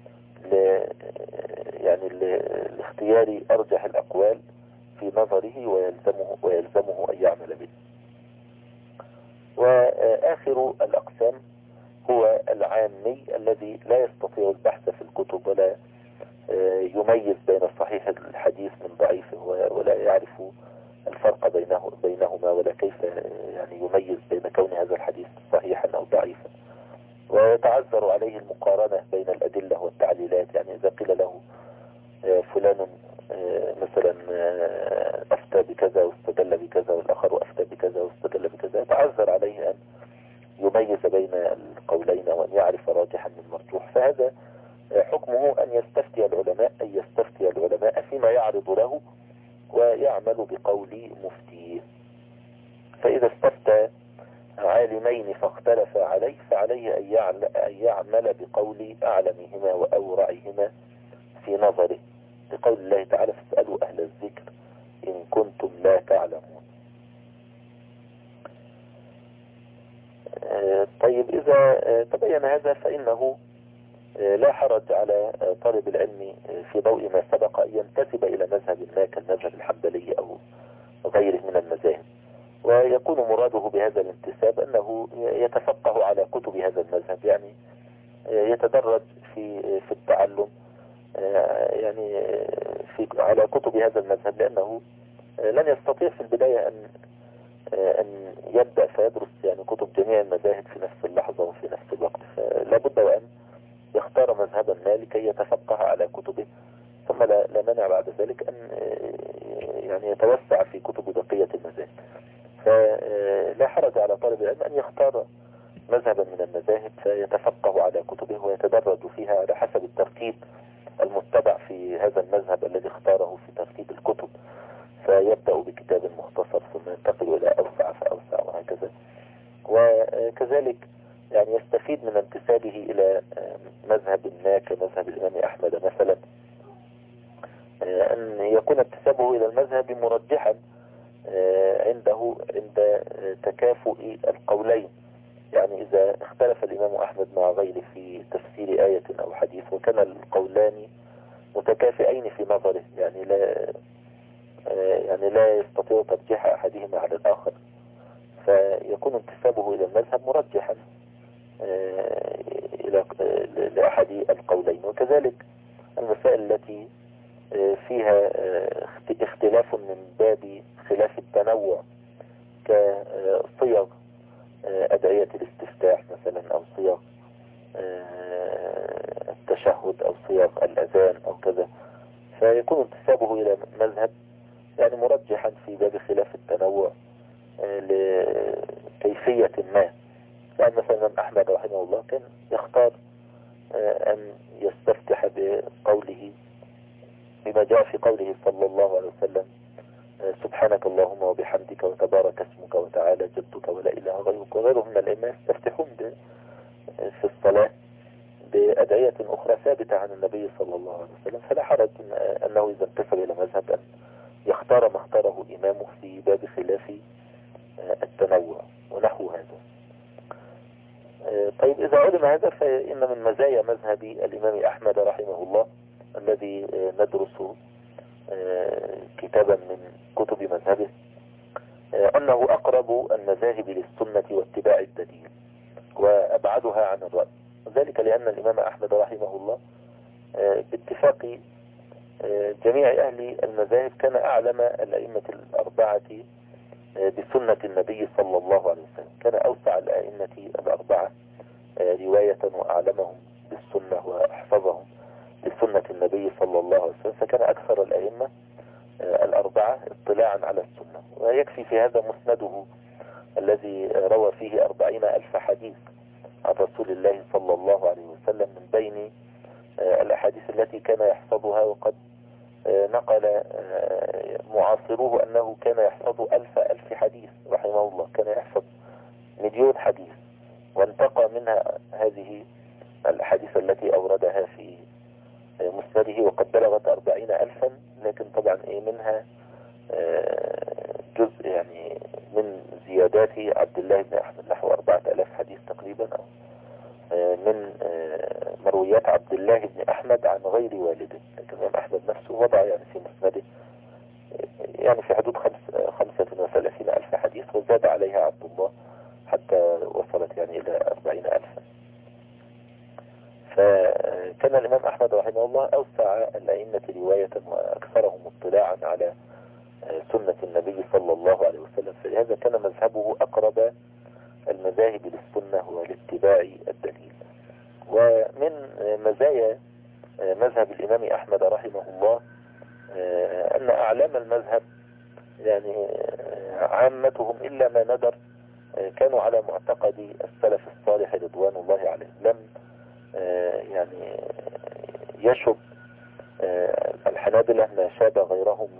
يعني لاختيار أرجح الأقوال في نظره ويلزمه أن يعمل به. وآخر الأقسام هو العامي الذي لا يستطيع البحث في الكتب ولا يميز بين صحيح الحديث من ضعيفه ولا يعرف الفرق بينهما ولا كيف يعني يميز بين كون هذا الحديث صحيحا أو ضعيفا، ويتعذر عليه المقارنة بين الأدلة والتعليلات. يعني إذا قيل له فلان مثلا أفتى بكذا واستدل بكذا والآخر أفتى بكذا واستدل بكذا، يتعذر عليه أن يميز بين القولين وأن يعرف راجحا من مرجوح. فهذا حكمه أن يستفتي العلماء فيما يعرض له ويعمل بقول مفتيه. فإذا استفتى عالمين فاختلفا عليه فعليه أن يعمل بقول أعلمهما وأورعهما في نظره، لقول الله تعالى فاسألوا أهل الذكر إن كنتم لا تعلمون. طيب إذا تبين هذا فإنه لا حرج على طالب العلم في ضوء ما سبق أن ينتسب إلى مذهب ما كالمذهب الحنبلي أو غيره من المذاهب، ويكون مراده بهذا الانتساب أنه يتفقه على كتب هذا المذهب، يعني يتدرج في التعلم يعني على كتب هذا المذهب، لأنه لن يستطيع في البداية أن يبدأ فيدرس يعني كتب جميع المذاهب في نفس اللحظة وفي نفس الوقت، فلا بد وأن يختار مذهبا ما لكي يتفقه على كتبه، ثم لا مانع بعد ذلك أن يعني يتوسع في كتب بقية المذاهب. فلا حرج على طالب العلم أن يختار مذهبا من المذاهب فيتفقه على كتبه ويتدرج فيها على حسب الترتيب المتبع في هذا المذهب الذي اختاره في ترتيب الكتب، فيبدأ بكتاب مختصر ثم ينتقل إلى أوسع فأوسع وهكذا. وكذلك يعني يستفيد من انتسابه إلى مذهب ما كمذهب الإمام أحمد مثلا، أن يكون انتسابه إلى المذهب مرجحا عند تكافؤ القولين. يعني إذا اختلف الإمام أحمد مع غيره في تفسير آية أو حديث وكان القولان متكافئين في نظره، يعني لا يستطيع ترجيح أحدهما على الآخر، فيكون انتسابه إلى المذهب مرجحا لأحد القولين. وكذلك المسائل التي فيها اختلاف من باب خلاف التنوع، كصيغ أدعية الاستفتاح مثلا، أو صيغ التشهد، أو صيغ الأذان أو كذا، فيكون انتسابه إلى مذهب يعني مرجحا في باب خلاف التنوع لكيفية ما. يعني مثلا الإمام أحمد رحمه الله كان يختار أن يستفتح بقوله، بما جاء في قوله صلى الله عليه وسلم: سبحانك اللهم وبحمدك وتبارك اسمك وتعالى جدك ولا إله غيرك. وغيرهم من الأئمة يستفتحون في الصلاة بأدعية أخرى ثابتة عن النبي صلى الله عليه وسلم، فلا حرج أنه إذا انتسب إلى مذهب أن يختار ما اختاره إمامه في باب خلاف التنوع ونحو هذا. طيب، إذا علم هذا فإن من مزايا مذهب الإمام أحمد رحمه الله الذي ندرس كتابا من كتب مذهبه أنه أقرب المذاهب للسنة واتباع الدليل وأبعدها عن الرأي، ذلك لأن الإمام أحمد رحمه الله باتفاق جميع أهل المذاهب كان أعلم الأئمة الأربعة بسنة النبي صلى الله عليه وسلم، كان أوسع الأئمة الأربعة رواية وأعلمهم بالسنة وأحفظهم لسنة النبي صلى الله عليه وسلم، فكان أكثر الأئمة الأربعة اطلاعا على السنة. ويكفي في هذا مسنده الذي روى فيه 40,000 حديث عن رسول الله صلى الله عليه وسلم، من بين الأحاديث التي كان يحفظها، وقد نقل معاصروه أنه كان يحفظ 1000 حديث رحمه الله، كان يحفظ 1,000,000 حديث، وانتقى منها هذه الأحاديث التي أوردها في مسنده، وقد بلغت 40,000، لكن طبعا منها جزء يعني من زيادات عبد الله بن أحمد نحو 4,000 حديث تقريبا، أو من مرويات عبد الله بن أحمد عن غير والده، لكن الإمام أحمد نفسه وضع يعني في مسنده يعني في حدود 35,000 حديث، وزاد عليها عبد الله حتى وصلت يعني إلى 40,000. فكان الإمام أحمد رحمه الله أوسع الأئمة رواية وأكثرهم اطلاعا على سنة النبي صلى الله عليه وسلم، فلهذا كان مذهبه أقرب المذاهب للسنة والاتباع الدليل. ومن مزايا مذهب الإمام أحمد رحمه الله أن أعلام المذهب يعني عامتهم إلا ما ندر كانوا على معتقد السلف الصالح رضوان الله عليه، لم يعني يشب الحنابلة ما شاب غيرهم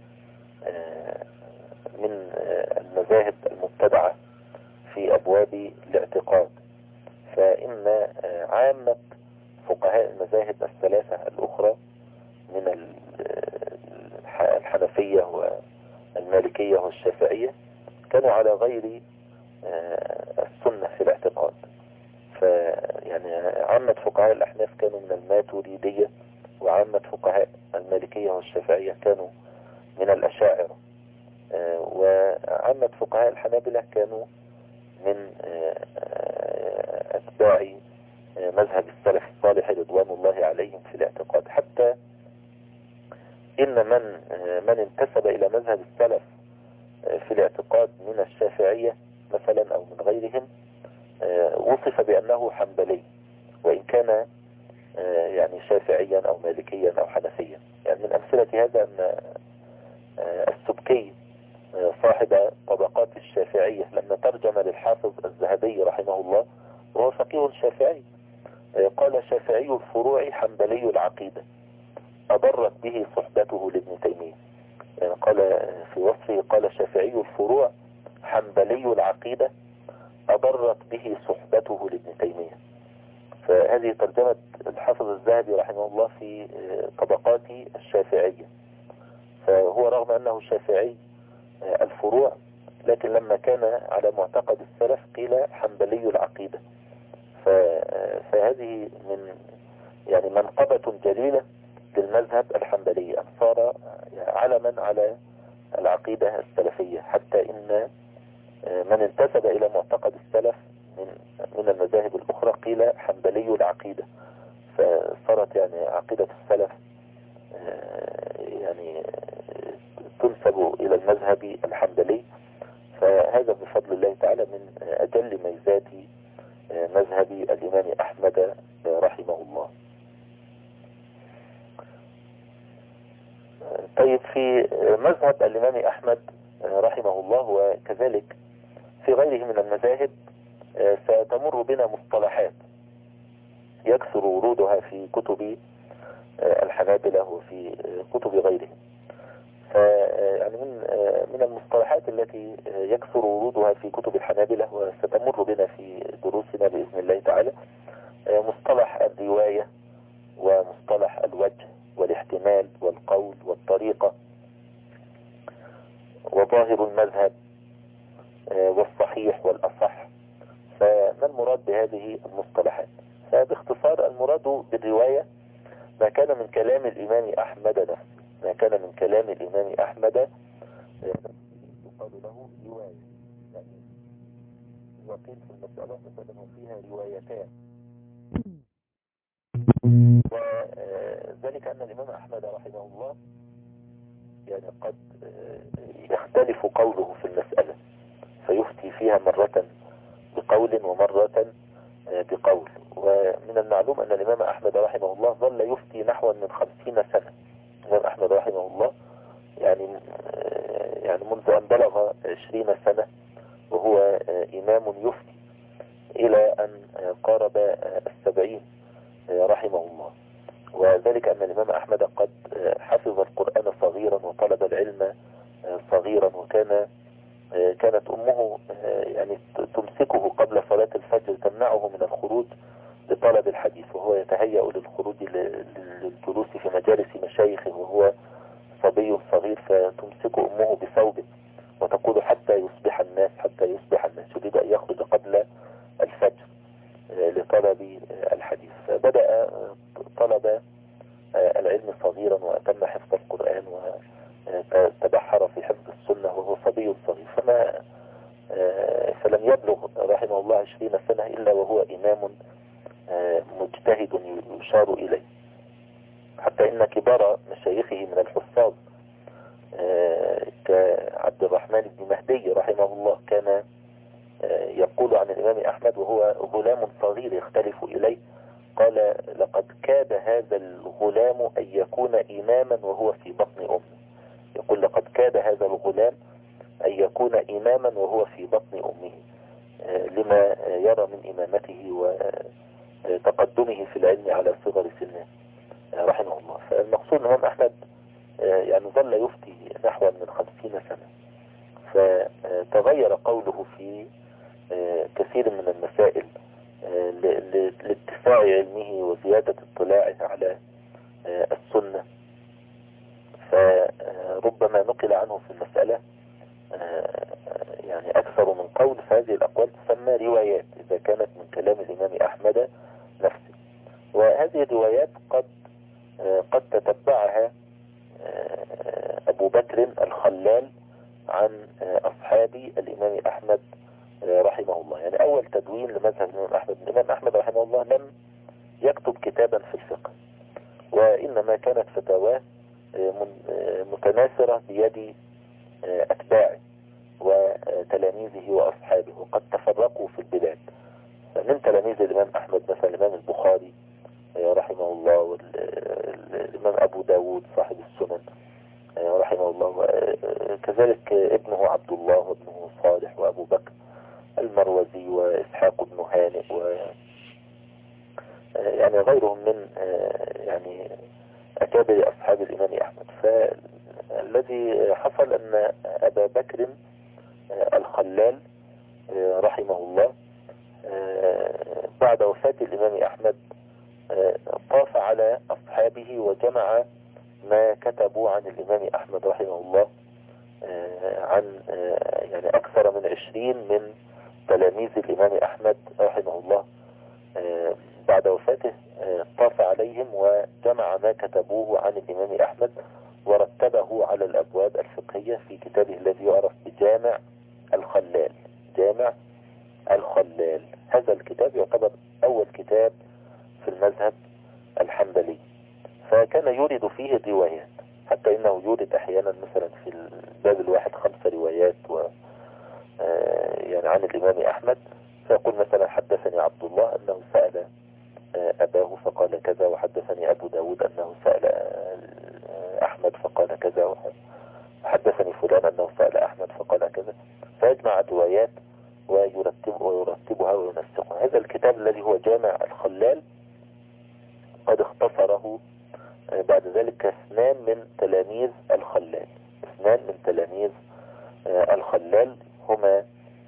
من المذاهب المبتدعة في أبواب الاعتقاد. فإن عامة فقهاء المذاهب الثلاثة الأخرى من الحنفية والمالكية والشافعية كانوا على غير السنة في الاعتقاد. فيعني عامة فقهاء الأحناف كانوا من الماتريدية، وعامة فقهاء المالكية والشافعية كانوا من الأشاعرة، وعامة فقهاء الحنابلة كانوا من أتباع مذهب السلف الصالح رضوان الله عليهم في الاعتقاد، حتى إن من انتسب إلى مذهب السلف في الاعتقاد من الشافعية مثلا أو من غيرهم وصف بأنه حنبلي، وإن كان يعني شافعيا أو مالكيا أو حنفيا. يعني من أمثلة هذا أن السبكي صاحب طبقات الشافعية لما ترجم للحافظ الذهبي رحمه الله، وهو فقيه شافعي، قال: شافعي الفروع حنبلي العقيدة، أضرت به صحبته لابن تيمية. يعني قال في وصفه، قال: شافعي الفروع حنبلي العقيدة، أضرت به صحبته لابن تيمية. فهذه ترجمة الحافظ الذهبي رحمه الله في طبقات الشافعية. فهو رغم أنه شافعي الفروع، لكن لما كان على معتقد السلف قيل حنبلي العقيدة. فهذه من يعني منقبة جليلة للمذهب الحنبلي، أن صار علما على العقيدة السلفية، حتى إن من انتسب إلى معتقد السلف من المذاهب الأخرى قيل حنبلي العقيدة. فصارت يعني عقيدة السلف ميزات مذهب الإمام أحمد رحمه الله. طيب في مذهب الإمام أحمد رحمه الله وكذلك في غيره من المذاهب ستمر بنا مصطلحات يكثر ورودها في كتب الحنابلة وفي كتب غيرهم. يعني من المصطلحات التي يكثر ورودها في كتب الحنابلة وستمر بنا في دروسنا بإذن الله تعالى مصطلح الرواية ومصطلح الوجه والاحتمال والقول والطريقة وظاهر المذهب والصحيح والأصح. فما المراد بهذه المصطلحات؟ فباختصار المراد بالرواية ما كان من كلام الإمام أحمد نفسه، ما كان من كلام الإمام أحمد يقال له رواية. يعني وقيل في المسألة مثلا فيها روايتان، وذلك أن الإمام أحمد رحمه الله يعني قد يختلف قوله في المسألة فيفتي فيها مرة بقول ومرة بقول. ومن المعلوم أن الإمام أحمد رحمه الله ظل يفتي نحو من 50 سنة. الإمام أحمد رحمه الله يعني منذ أن بلغ 20 سنة وهو إمام يفتي إلى أن قارب 70 رحمه الله. وذلك أن الإمام أحمد قد حفظ القرآن صغيرا وطلب العلم صغيرا، كانت أمه يعني تمسكه قبل صلاة الفجر تمنعه من الخروج لطلب الحديث، وهو يتهيأ للخروج للجلوس في مجالس مشايخه وهو صبي صغير، فتمسك أمه بثوبه وتقول حتى يصبح الناس يريد أن يخرج قبل الفجر لطلب الحديث. فبدأ طلب العلم صغيرا وأتم حفظ القرآن وتبحر في حفظ السنة وهو صبي صغير، فلم يبلغ رحمه الله 20 سنة إلا وهو إمام مجتهد يشار إليه. حتى إن كبار مشايخه من الحفاظ كعبد الرحمن بن مهدي رحمه الله كان يقول عن الإمام أحمد وهو غلام صغير يختلف إليه، قال لقد كاد هذا الغلام أن يكون إماما وهو في بطن أمه. يقول لقد كاد هذا الغلام أن يكون إماما وهو في بطن أمه لما يرى من إمامته وتقدمه في العلم على صغر سنه رحمه الله. فالمقصود الإمام أحمد يعني ظل يفتي نحو من 50 سنة، فتغير قوله في كثير من المسائل لاتساع علمه وزيادة اطلاعه على السنة. فربما نقل عنه في المسألة يعني أكثر من قول، فهذه الأقوال تسمى روايات إذا كانت من كلام الإمام أحمد نفسه. وهذه الروايات قد تتبعها أبو بكر الخلال عن أصحاب الإمام أحمد رحمه الله. يعني أول تدوين لمذهب الإمام أحمد، الإمام أحمد رحمه الله لم يكتب كتابا في الفقه، وإنما كانت فتاواه متناثرة بيد أتباعه وتلاميذه وأصحابه، وقد تفرقوا في البلاد. فمن تلاميذ الإمام أحمد مثلا الإمام البخاري رحمه الله، والإمام أبو داود صاحب السنن رحمه الله، كذلك ابنه عبد الله وابنه صالح وأبو بكر المروزي وإسحاق بن هانئ يعني غيرهم من يعني أكابر أصحاب الإمام أحمد. فالذي حصل أن أبا بكر الخلال رحمه الله بعد وفاة الإمام أحمد طاف على أصحابه وجمع ما كتبوا عن الإمام أحمد رحمه الله عن يعني أكثر من 20 من تلاميذ الإمام أحمد رحمه الله. بعد وفاته طاف عليهم وجمع ما كتبوه عن الإمام أحمد ورتبه على الأبواب الفقهية في كتابه الذي يعرف بجامع الخلال. جامع الخلال هذا الكتاب يعتبر أول كتاب في المذهب الحنبلي، فكان يورد فيه الروايات، حتى إنه يورد أحيانا مثلا في الباب الواحد 5 روايات يعني عن الإمام أحمد. فيقول مثلا حدثني عبد الله أنه سأل أباه فقال كذا، وحدثني أبو داود أنه سأل أحمد فقال كذا، وحدثني فلان أنه سأل أحمد فقال كذا. فيجمع الروايات ويرتبها وينسقها. هذا الكتاب الذي هو جامع الخلال قد اختصره بعد ذلك اثنان من تلاميذ الخلال. اثنان من تلاميذ الخلال هما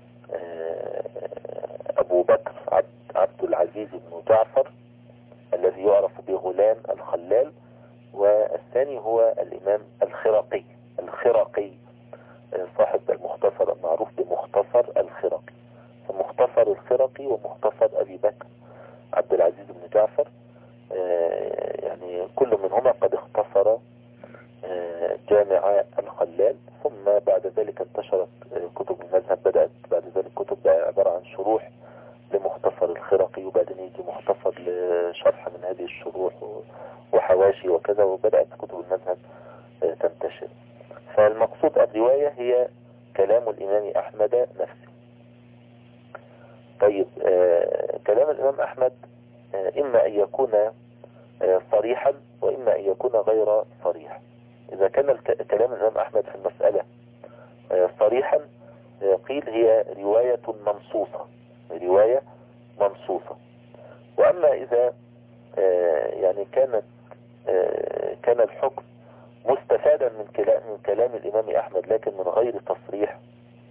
أبو بكر عبد العزيز بن جعفر الذي يعرف بغلام الخلال، والثاني هو الإمام الخرقي صاحب المختصر المعروف بمختصر الخرقي. فمختصر الخرقي ومختصر أبي بكر عبد العزيز بن جعفر يعني كل منهما قد اختصر جامع الخلال. ثم بعد ذلك انتشرت كتب المذهب، بدأت بعد ذلك كتب عبارة عن شروح لمختصر الخرقي، وبعدين يجي مختصر لشرح من هذه الشروح وحواشي وكذا، وبدأت كتب المذهب تنتشر. فالمقصود الرواية هي كلام الإمام أحمد نفسه. طيب كلام الإمام أحمد إما أن يكون صريحا وإما أن يكون غير صريح. إذا كان كلام الإمام أحمد في المسألة صريحا قيل هي رواية منصوصة. وأما إذا يعني كان الحكم مستفادا من كلام الإمام أحمد لكن من غير تصريح،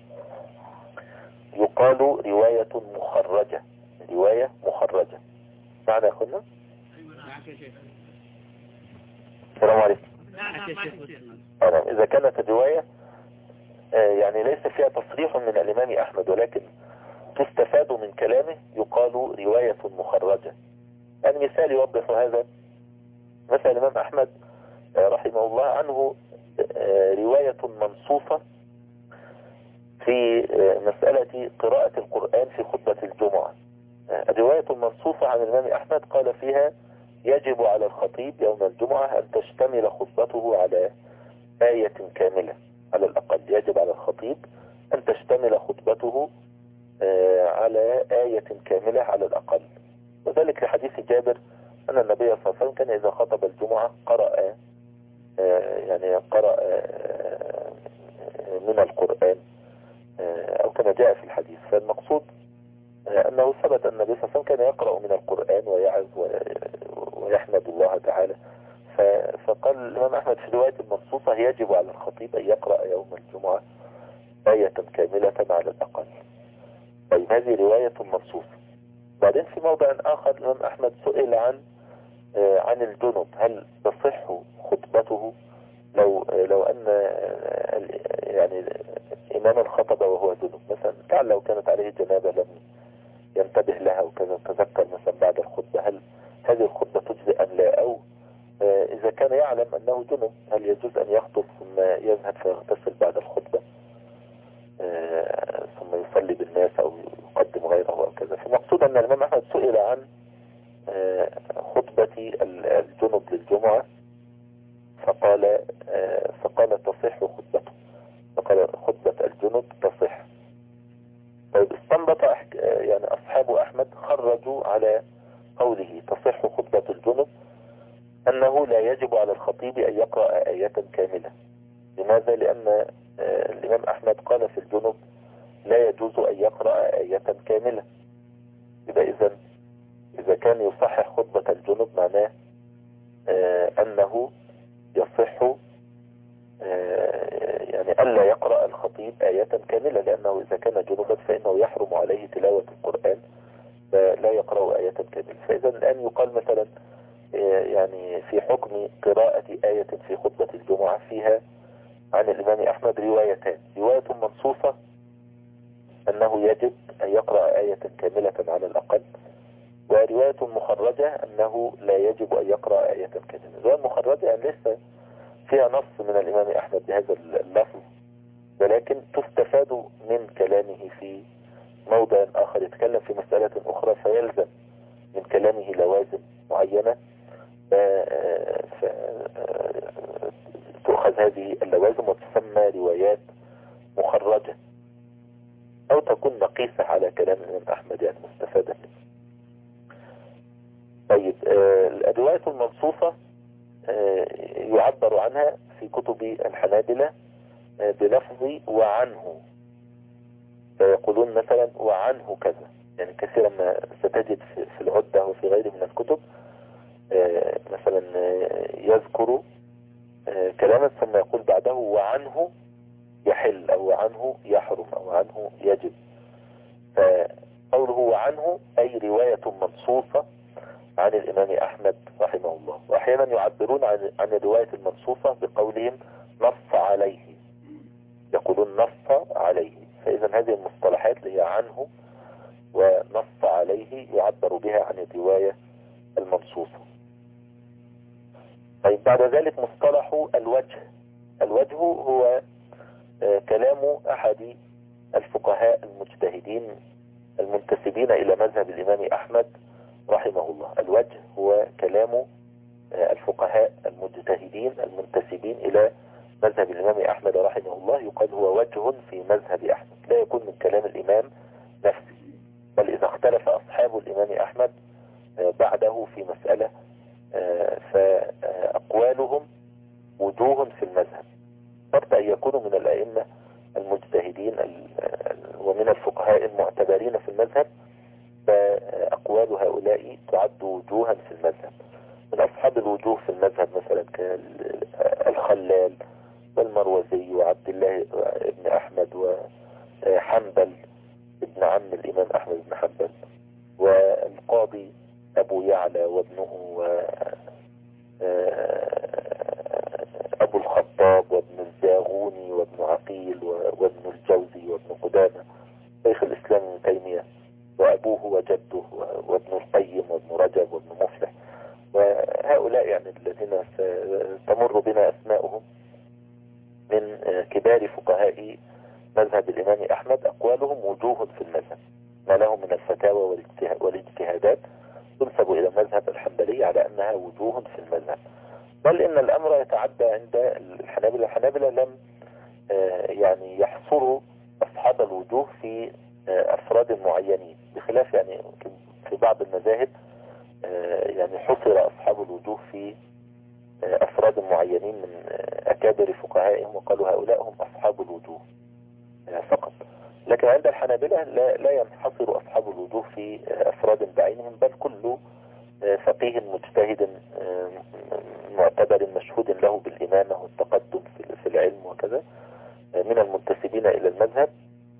يقال رواية مخرجة. معنى يا أخونا؟ السلام عليكم. إذا كانت الرواية يعني ليس فيها تصريح من الإمام أحمد ولكن تستفاد من كلامه، يقال رواية مخرجة. يعني مثال يوضح هذا، مثل الإمام أحمد رحمه الله عنه رواية منصوصة في مسألة قراءة القرآن في خطبة الجمعة. الرواية المنصوصة عن الإمام أحمد قال فيها يجب على الخطيب يوم الجمعة أن تشتمل خطبته على آية كاملة على الأقل. يجب على الخطيب أن تشتمل خطبته على آية كاملة على الأقل، وذلك لحديث جابر أن النبي صلى الله عليه وسلم كان إذا خطب الجمعة قرأ من القرآن أو كما جاء في الحديث. فالمقصود أنه ثبت أن النبي صلى الله عليه وسلم كان يقرأ من القرآن ويعظ ويحمد الله تعالى. فقال الإمام أحمد في رواية المنصوصة يجب على الخطيب أن يقرأ يوم الجمعة آية كاملة على الأقل. طيب هذه رواية منصوصة. بعدين في موضع آخر الإمام أحمد سئل عن الجنب، هل تصح خطبته لو أن يعني إمام الخطبة وهو جنب مثلا، تعال لو كانت عليه جنابة لم ينتبه لها وكذا، تذكر مثلا بعد الخطبة، هل هذه الخطبة تجزئ أم لا؟ أو إذا كان يعلم أنه جنب هل يجوز أن يخطب ثم يذهب فيغتسل بعد الخطبة ثم يصلي بالناس أو يقدم غيره أو كذا؟ فالمقصود أن الإمام أحمد سئل عن خطبة الجنب للجمعة فقال تصح خطبته، فقال خطبة الجنب تصح. طيب استنبط يعني أصحاب أحمد خرجوا على قوله تصح خطبة الجنب أنه لا يجب على الخطيب أن يقرأ آية كاملة. لماذا؟ لأن الإمام أحمد قال في الجنب لا يجوز أن يقرأ آية كاملة. يبقى إذا كان يصحح خطبة الجنب معناه أنه يصح يعني ألا يقرأ الخطيب آية كاملة، لأنه إذا كان جنبا فإنه يحرم عليه تلاوة القرآن فلا يقرأ آية كاملة. فإذا الآن يقال مثلا يعني في حكم قراءة آية في خطبة الجمعة فيها عن الإمام أحمد روايتان، رواية منصوصة أنه يجب أن يقرأ آية كاملة على الأقل، ورواية مخرجة أنه لا يجب أن يقرأ آية كاملة. الرواية المخرجة يعني ليس فيها نص من الإمام أحمد بهذا اللفظ، ولكن تستفاد من كلامه في موضع آخر يتكلم في مسألة أخرى فيلزم من كلامه لوازم معينة، تؤخذ هذه اللوازم وتسمى روايات مخرجة. أو تكون مقيسة على كلام الإمام أحمد يعني مستفادة منه. طيب الرواية المنصوصة يعبر عنها في كتب الحنابلة بلفظ وعنه، فيقولون مثلا وعنه كذا، يعني كثيرا ما ستجد في العدة وفي غيره من الكتب مثلا يذكر كلاما ثم يقول بعده وعنه يحل أو عنه يحرم أو عنه يجب. فقوله وعنه أي رواية منصوصة عن الإمام أحمد رحمه الله. وأحيانا يعبرون عن الرواية المنصوصة بقولهم نص عليه، يقولون نص عليه. فإذا هذه المصطلحات اللي هي عنه ونص عليه يعبر بها عن الرواية المنصوصة. طيب بعد ذلك مصطلح الوجه. الوجه هو كلام أحد الفقهاء المجتهدين المنتسبين إلى مذهب الإمام أحمد رحمه الله. الوجه هو كلام الفقهاء المجتهدين المنتسبين إلى مذهب الإمام أحمد رحمه الله، يقال هو وجه في مذهب أحمد، لا يكون من كلام الإمام نفسه، بل إذا اختلف أصحاب الإمام أحمد بعده في مسألة فأقوالهم وجوه في المذهب، شرط أن يكونوا من الأئمة المجتهدين ومن الفقهاء المعتبرين في المذهب، فأقوال هؤلاء تعد وجوها في المذهب. من أصحاب الوجوه في المذهب مثلا كالخلال والمروزي وعبد الله بن أحمد وحنبل ابن عم الإمام أحمد بن حنبل والقاضي أبو يعلى وابنه أبو الخطاب وابن الزاغوني وابن عقيل وابن الجوزي وابن قدامة شيخ الإسلام ابن تيمية وأبوه وجده وابن القيم وابن رجب وابن مفلح، وهؤلاء يعني الذين تمر بنا أسماؤهم من كبار فقهاء مذهب الإمام أحمد. أقوالهم وجوه في المذهب، ما لهم من الفتاوى والاجتهادات تنسب إلى مذهب الحنبلي على أنها وجوه في المذهب، بل إن الأمر يتعدى عند الحنابلة. الحنابلة لم يعني يحصروا أصحاب الوجوه في أفراد معينين، بخلاف يعني في بعض المذاهب يعني حصر أصحاب الوجوه في أفراد معينين من أكابر فقهائهم وقالوا هؤلاء هم أصحاب الوجوه فقط. لكن عند الحنابلة لا ينحصر أصحاب الوجوه في أفراد بعينهم، بل كل فقيه مجتهد معتبر مشهود له بالإمامة والتقدم في العلم وكذا من المنتسبين إلى المذهب،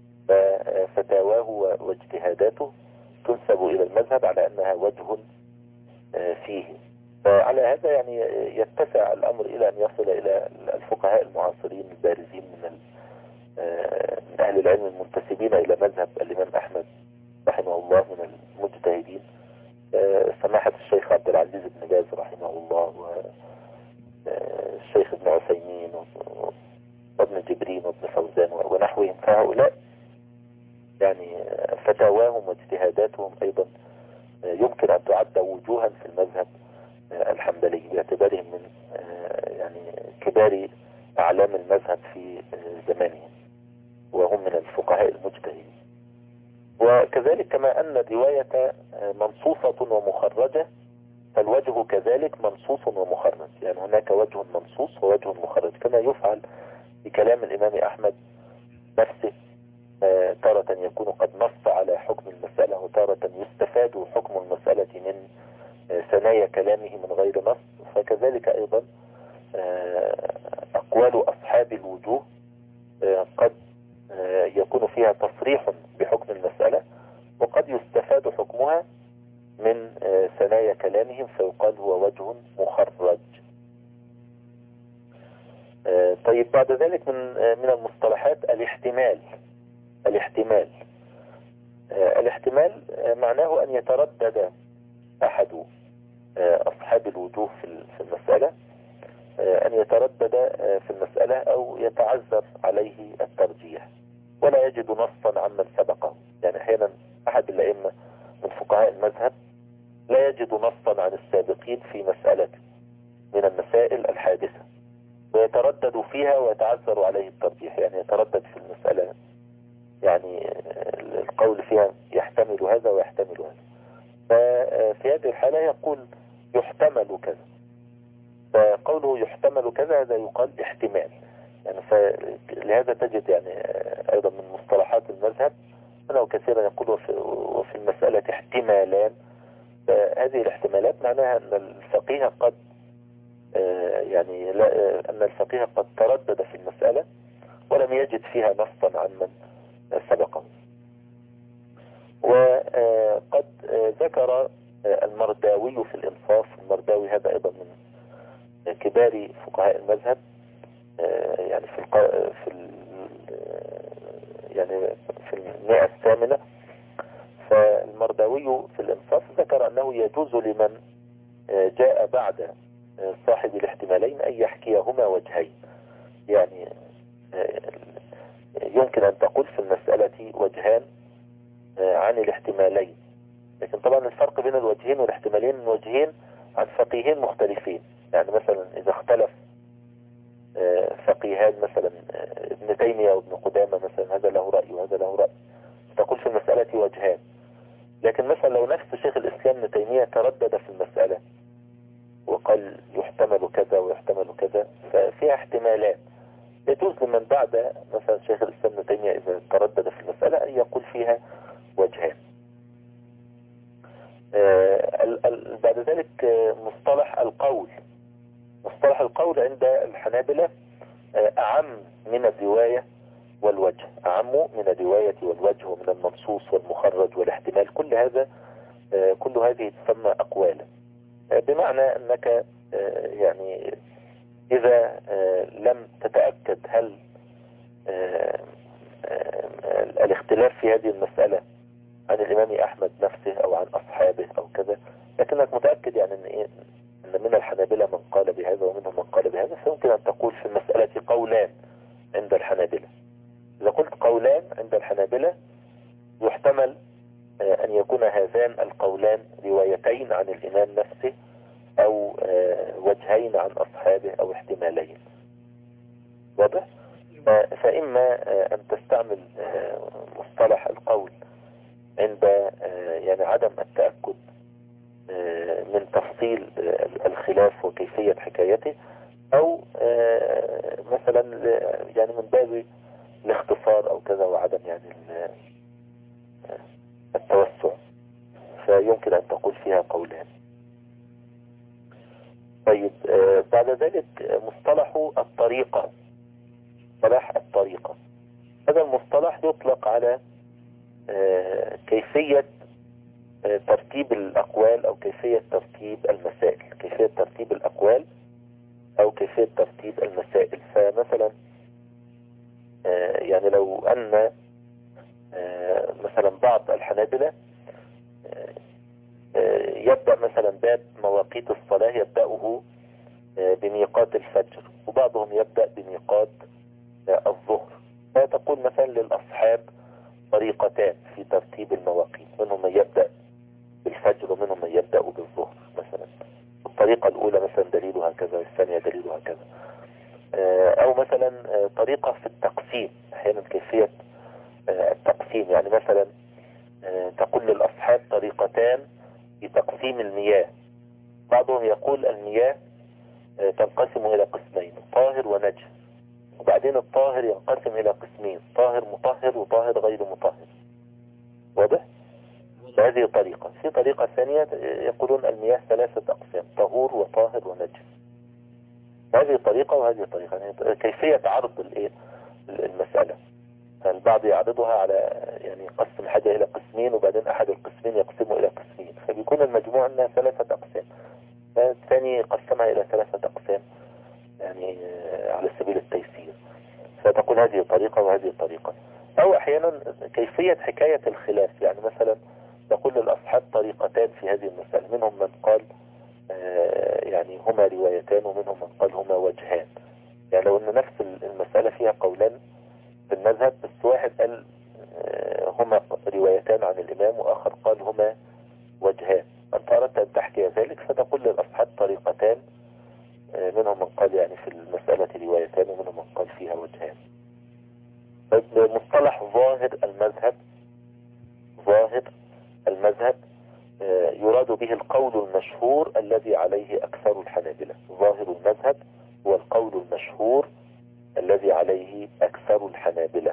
فتاواه واجتهاداته تنسب إلى المذهب على أنها وجه فيه. فعلى هذا يعني يتسع الأمر إلى أن يصل إلى الفقهاء المعاصرين البارزين من أهل العلم المنتسبين إلى مذهب الإمام أحمد رحمه الله من المجتهدين، سماحة الشيخ عبد العزيز بن باز رحمه الله والشيخ ابن عثيمين وابن جبرين وابن فوزان ونحوهم. فهؤلاء يعني فتاواهم واجتهاداتهم أيضا يمكن أن تعد وجوها في المذهب الحنبلي باعتبارهم من يعني كبار أعلام المذهب في زمانهم، وهم من الفقهاء المجتهدين. وكذلك كما أن الرواية منصوصة ومخرجة، فالوجه كذلك منصوص ومخرج، يعني هناك وجه منصوص ووجه مخرج، كما يفعل بكلام الإمام أحمد نفسه. تارة يكون قد نص على حكم المسألة، وتارة يستفاد حكم المسألة من ثنايا كلامه من غير نص. فكذلك أيضا أقوال أصحاب الوجوه قد يكون فيها تصريح بحكم المسألة، وقد يستفاد حكمها من ثنايا كلامهم فيقال هو وجه مخرج. طيب بعد ذلك من المصطلحات الاحتمال. الاحتمال معناه أن يتردد أحد أصحاب الوجوه في المسألة، أن يتردد في المسألة أو يتعذر عليه الترجيح ولا يجد نصا عمن سبقه. يعني أحيانا أحد الأئمة من فقهاء المذهب لا يجد نصا عن السابقين في مسألة من المسائل الحادثة، ويتردد فيها ويتعذر عليه الترجيح، يعني يتردد في المسألة يعني القول فيها يحتمل هذا ويحتمل هذا. ففي هذه الحالة يقول يحتمل كذا، فقوله يحتمل كذا هذا يقال احتمال يعني. فلهذا تجد يعني أيضا من مصطلحات المذهب أنه كثيرا يقول وفي المسألة احتمالان. فهذه الاحتمالات معناها أن الفقيه قد يعني أن الفقيه قد تردد في المسألة ولم يجد فيها نصا عن من سبقه. وقد ذكر المرداوي في الإنصاف، المرداوي هذا أيضا من كبار فقهاء المذهب يعني يعني في المئة الثامنة. فالمرداوي في الإنصاف ذكر أنه يجوز لمن جاء بعد صاحب الاحتمالين أن يحكيهما وجهين. يعني يمكن أن تقول في المسألة وجهان عن الاحتمالين، لكن طبعا الفرق بين الوجهين والاحتمالين وجهين عن فقيهين مختلفين. يعني مثلا إذا اختلف فقيهان مثلا ابن تيمية وابن قدامة مثلا، هذا له رأي وهذا له رأي، تقول في المسألة وجهان. لكن مثلا لو نفس شيخ الإسلام ابن تيمية تردد في المسألة وقال يحتمل كذا ويحتمل كذا، ففيها احتمالات. يجوز لمن بعد مثلا شيخ الإسلام ابن تيمية إذا تردد في المسألة أن يقول فيها وجهان. بعد ذلك مصطلح القول. مصطلح القول عند الحنابلة أعم من الرواية والوجه، أعم من الرواية والوجه ومن المنصوص والمخرج والاحتمال. كل هذا كل هذه تسمى أقوالا، بمعنى أنك يعني إذا لم تتأكد هل الاختلاف في هذه المسألة عن الإمام أحمد نفسه أو عن أصحابه أو كذا، لكنك متأكد يعني أن من الحنابلة من قال بهذا ومنهم من قال بهذا، فيمكن أن تقول في المسألة قولان عند الحنابلة. إذا قلت قولان عند الحنابلة يحتمل أن يكون هذان القولان روايتين عن الإمام نفسه أو وجهين عن أصحابه أو احتمالين. واضح؟ فإما أن تستعمل مصطلح القول عند يعني عدم التأكد من تفصيل الخلاف وكيفية حكايته، أو مثلا يعني من باب الاختصار أو كذا وعدم يعني التوسع، فيمكن أن تقول فيها قولان. طيب بعد ذلك مصطلح الطريقة. مصطلح الطريقة هذا المصطلح يطلق على كيفية ترتيب الأقوال أو كيفية ترتيب المسائل، كيفية ترتيب الأقوال أو كيفية ترتيب المسائل. فمثلا يعني لو أن مثلا بعض الحنابلة يبدأ مثلا باب مواقيت الصلاة يبدأه بميقات الفجر، وبعضهم يبدأ بميقات الظهر، فتقول مثلا للأصحاب طريقتان في ترتيب المواقيت، منهم من يبدأ بالفجر ومنهم من يبدأ بالظهر مثلا. الطريقة الأولى مثلا دليلها كذا والثانية دليلها كذا. أو مثلا طريقة في التقسيم، أحيانا كيفية التقسيم، يعني مثلا تقول للأصحاب طريقتان في تقسيم المياه. بعضهم يقول المياه تنقسم إلى قسمين، طاهر ونجس، وبعدين الطاهر ينقسم إلى قسمين، طاهر مطهر وطاهر غير مطهر. واضح؟ هذه طريقة. في طريقة ثانية يقولون المياه ثلاثة أقسام، طهور وطاهر ونجس. هذه طريقة وهذه طريقة، يعني كيفية عرض المسألة. البعض يعرضها على يعني يقسم حاجة إلى قسمين وبعدين أحد القسمين يقسمه إلى قسمين، فبيكون المجموع أنها ثلاثة أقسام، فالثاني قسمها إلى ثلاثة أقسام يعني على سبيل التيسير، فتقول هذه طريقة وهذه طريقة. أو أحيانا كيفية حكاية الخلاف، يعني مثلا تقول للأصحاب طريقتان في هذه المسألة، منهم من قال يعني هما روايتان ومنهم من قال هما وجهان. يعني لو أن نفس المسألة فيها قولان في المذهب، بس واحد قال هما روايتان عن الإمام وآخر قال هما وجهان، أنت أردت أن تحكي ذلك فتقول للأصحاب طريقتان، منهم من قال يعني في المسألة روايتان ومنهم من قال فيها وجهان. مصطلح ظاهر القول المشهور الذي عليه أكثر الحنابلة. ظاهر المذهب هو القول المشهور الذي عليه أكثر الحنابلة.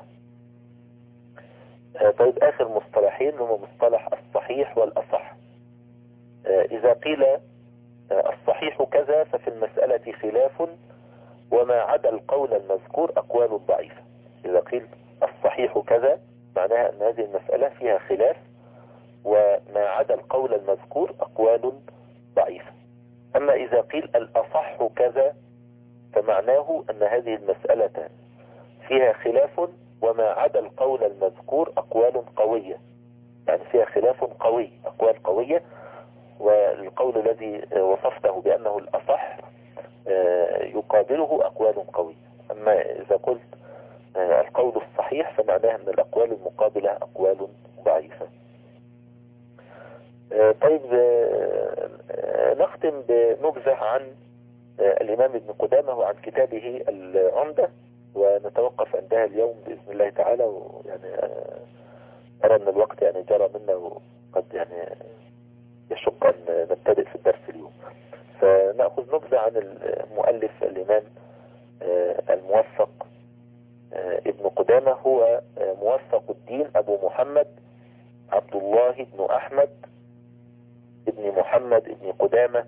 طيب آخر مصطلحين هم مصطلح الصحيح والأصح. إذا قيل الصحيح كذا ففي المسألة خلاف وما عدا القول المذكور أقوال ضعيفة. إذا قيل الصحيح كذا معناها أن هذه المسألة فيها خلاف وما عدا القول المذكور أقوال ضعيفة. أما إذا قيل الأصح كذا فمعناه أن هذه المسألة فيها خلاف وما عدا القول المذكور أقوال قوية، يعني فيها خلاف قوي، أقوال قوية، والقول الذي وصفته بأنه الأصح يقابله أقوال قوية. أما إذا قلت القول الصحيح فمعناه أن الأقوال المقابلة أقوال ضعيفة. طيب نختم بنبذة عن الإمام ابن قدامة وعن كتابه العمدة، ونتوقف عندها اليوم بإذن الله تعالى. ويعني أرى أن الوقت يعني جرى منا وقد يعني يشق أن نبتدئ في الدرس اليوم، فنأخذ نبذة عن المؤلف الإمام الموفق ابن قدامة. هو موفق الدين أبو محمد عبد الله بن أحمد ابن محمد ابن قدامة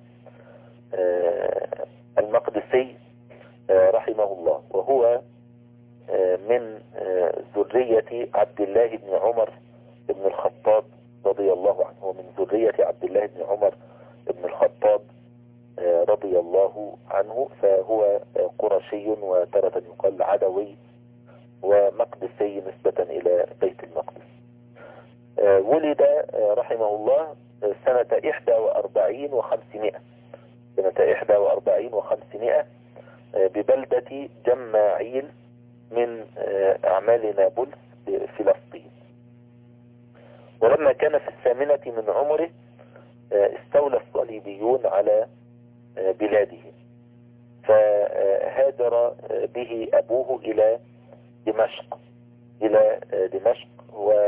المقدسي رحمه الله، وهو من ذرية عبد الله بن عمر بن الخطاب رضي الله عنه، ومن ذرية عبد الله بن عمر بن الخطاب رضي الله عنه. فهو قرشي وتارة يقال عدوي ومقدسي نسبة إلى بيت المقدس. ولد رحمه الله سنة 41 و500 سنة 41 و500 ببلدة جماعيل من أعمال نابلس بفلسطين. ولما كان في 8 من عمره استولى الصليبيون على بلاده، فهاجر به أبوه إلى دمشق و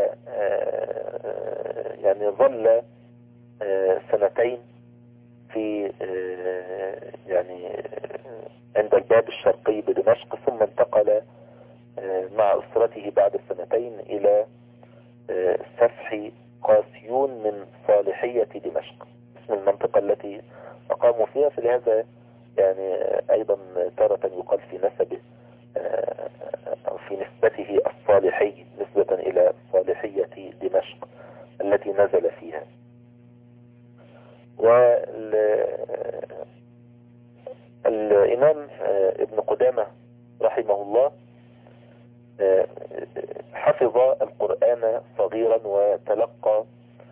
يعني ظل 2 في يعني عند الباب الشرقي بدمشق، ثم انتقل مع أسرته بعد 2 إلى سفح قاسيون من صالحية دمشق، اسم المنطقة التي أقاموا فيها. فلهذا يعني أيضا تارة يقال في نسبه أو في نسبته الصالحي نسبة إلى صالحية دمشق التي نزل فيها. والإمام ابن قدامة رحمه الله حفظ القرآن صغيرا وتلقى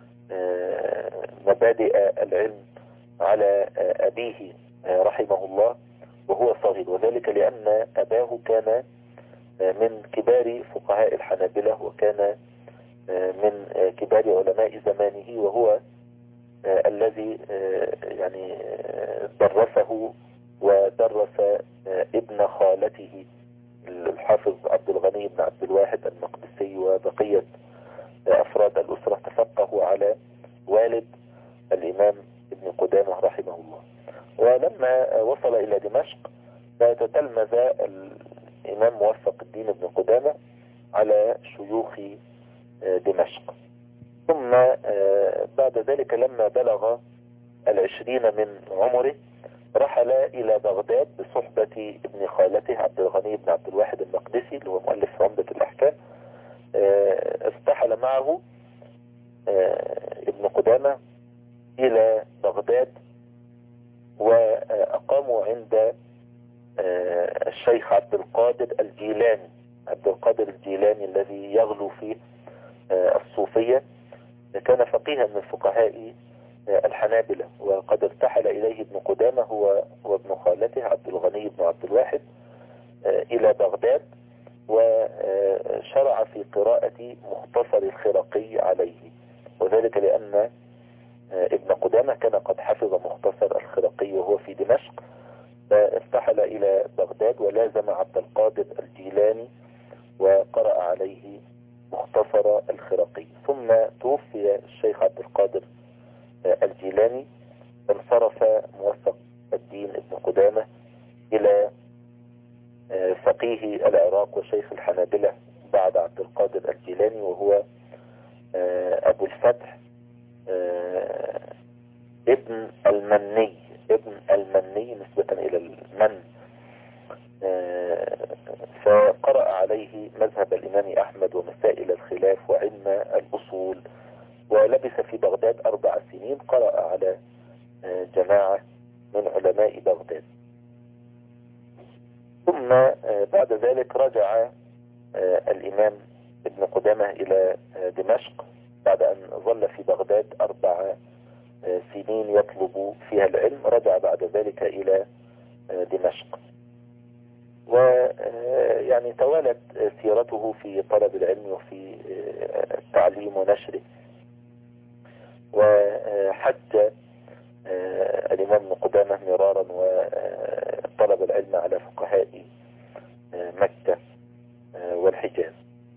مبادئ العلم على أبيه رحمه الله وهو صغير، وذلك لأن أباه كان من كبار فقهاء الحنابلة وكان من كبار علماء زمانه، وهو الذي يعني درسه ودرس ابن خالته الحافظ عبد الغني بن عبد الواحد المقدسي، وبقية أفراد الأسرة تفقهوا على والد الإمام ابن قدامة رحمه الله. ولما وصل إلى دمشق فتتلمذ الإمام موفق الدين ابن قدامة على شيوخ دمشق. ثم بعد ذلك لما بلغ 20 من عمره رحل إلى بغداد بصحبة ابن خالته عبد الغني بن عبد الواحد المقدسي اللي هو مؤلف عمدة الأحكام. ارتحل معه ابن قدامة إلى بغداد، وأقاموا عند الشيخ عبد القادر الجيلاني الذي يغلو في الصوفية. كان فقيها من فقهاء الحنابلة، وقد ارتحل إليه ابن قدامة هو وابن خالته عبد الغني بن عبد الواحد إلى بغداد، وشرع في قراءة مختصر الخرقي عليه، وذلك لأن ابن قدامة كان قد حفظ مختصر الخرقي وهو في دمشق، فارتحل إلى بغداد ولازم عبد القادر الجيلاني وقرأ عليه مختصر الخرقي. ثم توفي الشيخ عبد القادر الجيلاني انصرف موفق الدين ابن قدامة إلى فقيه العراق وشيخ الحنابلة بعد عبد القادر الجيلاني، وهو أبو الفتح ابن المني نسبة إلى المن. فقرأ عليه مذهب الإمام أحمد ومسائل الخلاف وعلم الأصول، ولبث في بغداد 4 سنين، قرأ على جماعة من علماء بغداد. ثم بعد ذلك رجع الإمام ابن قدامة إلى دمشق بعد أن ظل في بغداد 4 سنين يطلب فيها العلم. رجع بعد ذلك إلى دمشق، ويعني توالت سيرته في طلب العلم وفي التعليم ونشره. وحج الإمام ابن قدامة مرارا وطلب العلم على فقهاء مكة والحجاز.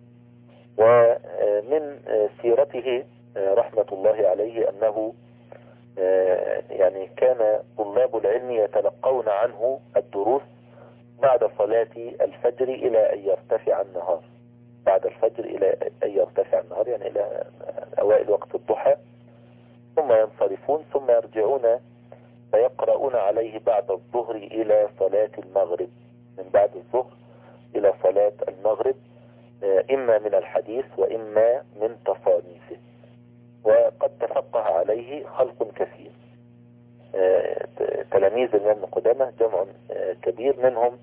ومن سيرته رحمة الله عليه أنه يعني كان طلاب العلم يتلقون عنه الدروس بعد صلاة الفجر إلى أن يرتفع النهار، بعد الفجر إلى أن يرتفع النهار، يعني إلى أوائل وقت الضحى، ثم ينصرفون ثم يرجعون فيقرؤون عليه بعد الظهر إلى صلاة المغرب، من بعد الظهر إلى صلاة المغرب، إما من الحديث وإما من تصانيفه. وقد تفقه عليه خلق كثير. تلاميذ الإمام ابن قدامة جمع كبير، منهم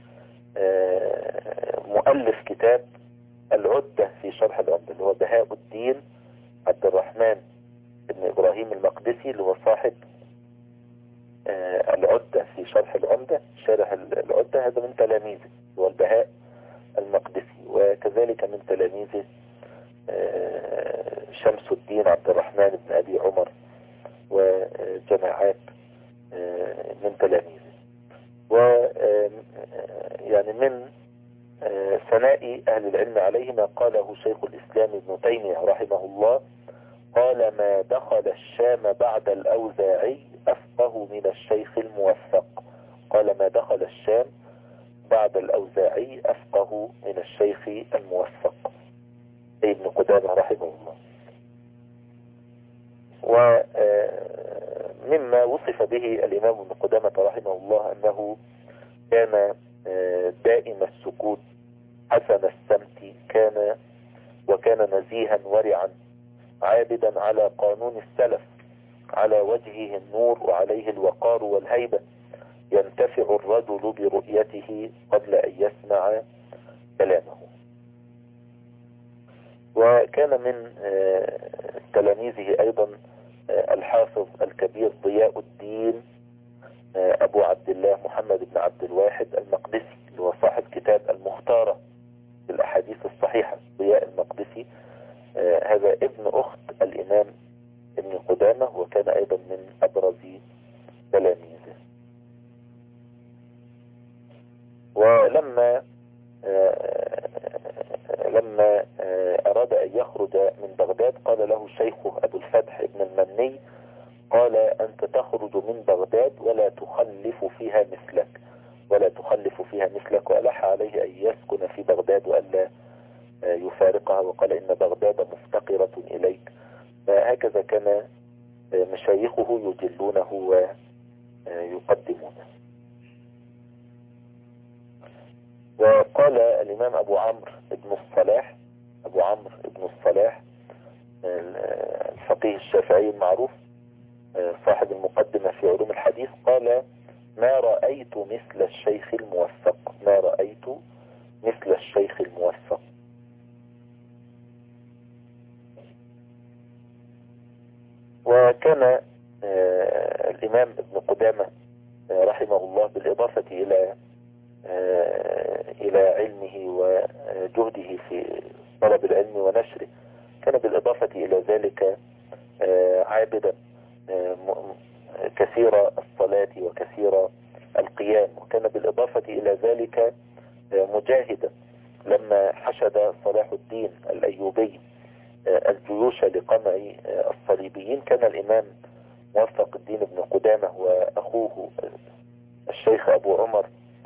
مؤلف كتاب العدة في شرح العمدة اللي هو بهاء الدين عبد الرحمن بن إبراهيم المقدسي، اللي هو صاحب العدة في شرح العمدة، شارح العدة. هذا من تلاميذه، هو البهاء المقدسي. وكذلك من تلاميذه شمس الدين عبد الرحمن بن أبي عمر وجماعات من تلاميذه. ويعني من ثناء أهل العلم عليه ما قاله شيخ الإسلام ابن تيمية رحمه الله، قال: ما دخل الشام بعد الأوزاعي أفقه من الشيخ الموفق. قال: ما دخل الشام بعد الأوزاعي أفقه من الشيخ الموفق، أي ابن قدامة رحمه الله. ومما وصف به الإمام ابن قدامة رحمه الله أنه كان دائم السكوت حسن السمت، وكان نزيها ورعا عابدا على قانون السلف، على وجهه النور وعليه الوقار والهيبة، ينتفع الرجل برؤيته قبل أن يسمع كلامه. وكان من تلاميذه أيضا الحافظ الكبير ضياء الدين أبو عبد الله محمد بن عبد الواحد المقدسي، اللي هو صاحب كتاب المختارة في الأحاديث الصحيحة. ضياء المقدسي هذا ابن أخت الإمام ابن قدامة، وكان أيضا من أبرز تلاميذه. ولما أراد أن يخرج من بغداد قال له شيخه أبو الفتح ابن المني: قال: أنت تخرج من بغداد ولا تخلف فيها مثلك، وألح عليه أن يسكن في بغداد وألا يفارقها، وقال: إن بغداد مفتقرة إليك. فهكذا كان مشايخه يجلونه ويقدمونه. وقال الإمام أبو عمرو بن الصلاح الفقيه الشافعي المعروف صاحب المقدمة في علوم الحديث، قال: ما رأيت مثل الشيخ الموفق. وكان الإمام ابن قدامة رحمه الله بالإضافة إلى علمه وجهده في طلب العلم ونشره، كان بالإضافة إلى ذلك عابدا كثير الصلاة وكثير القيام، وكان بالإضافة إلى ذلك مجاهدا. لما حشد صلاح الدين الأيوبي الجيوش لقمع الصليبيين، كان الإمام موفق الدين بن قدامة وأخوه الشيخ أبو عمر،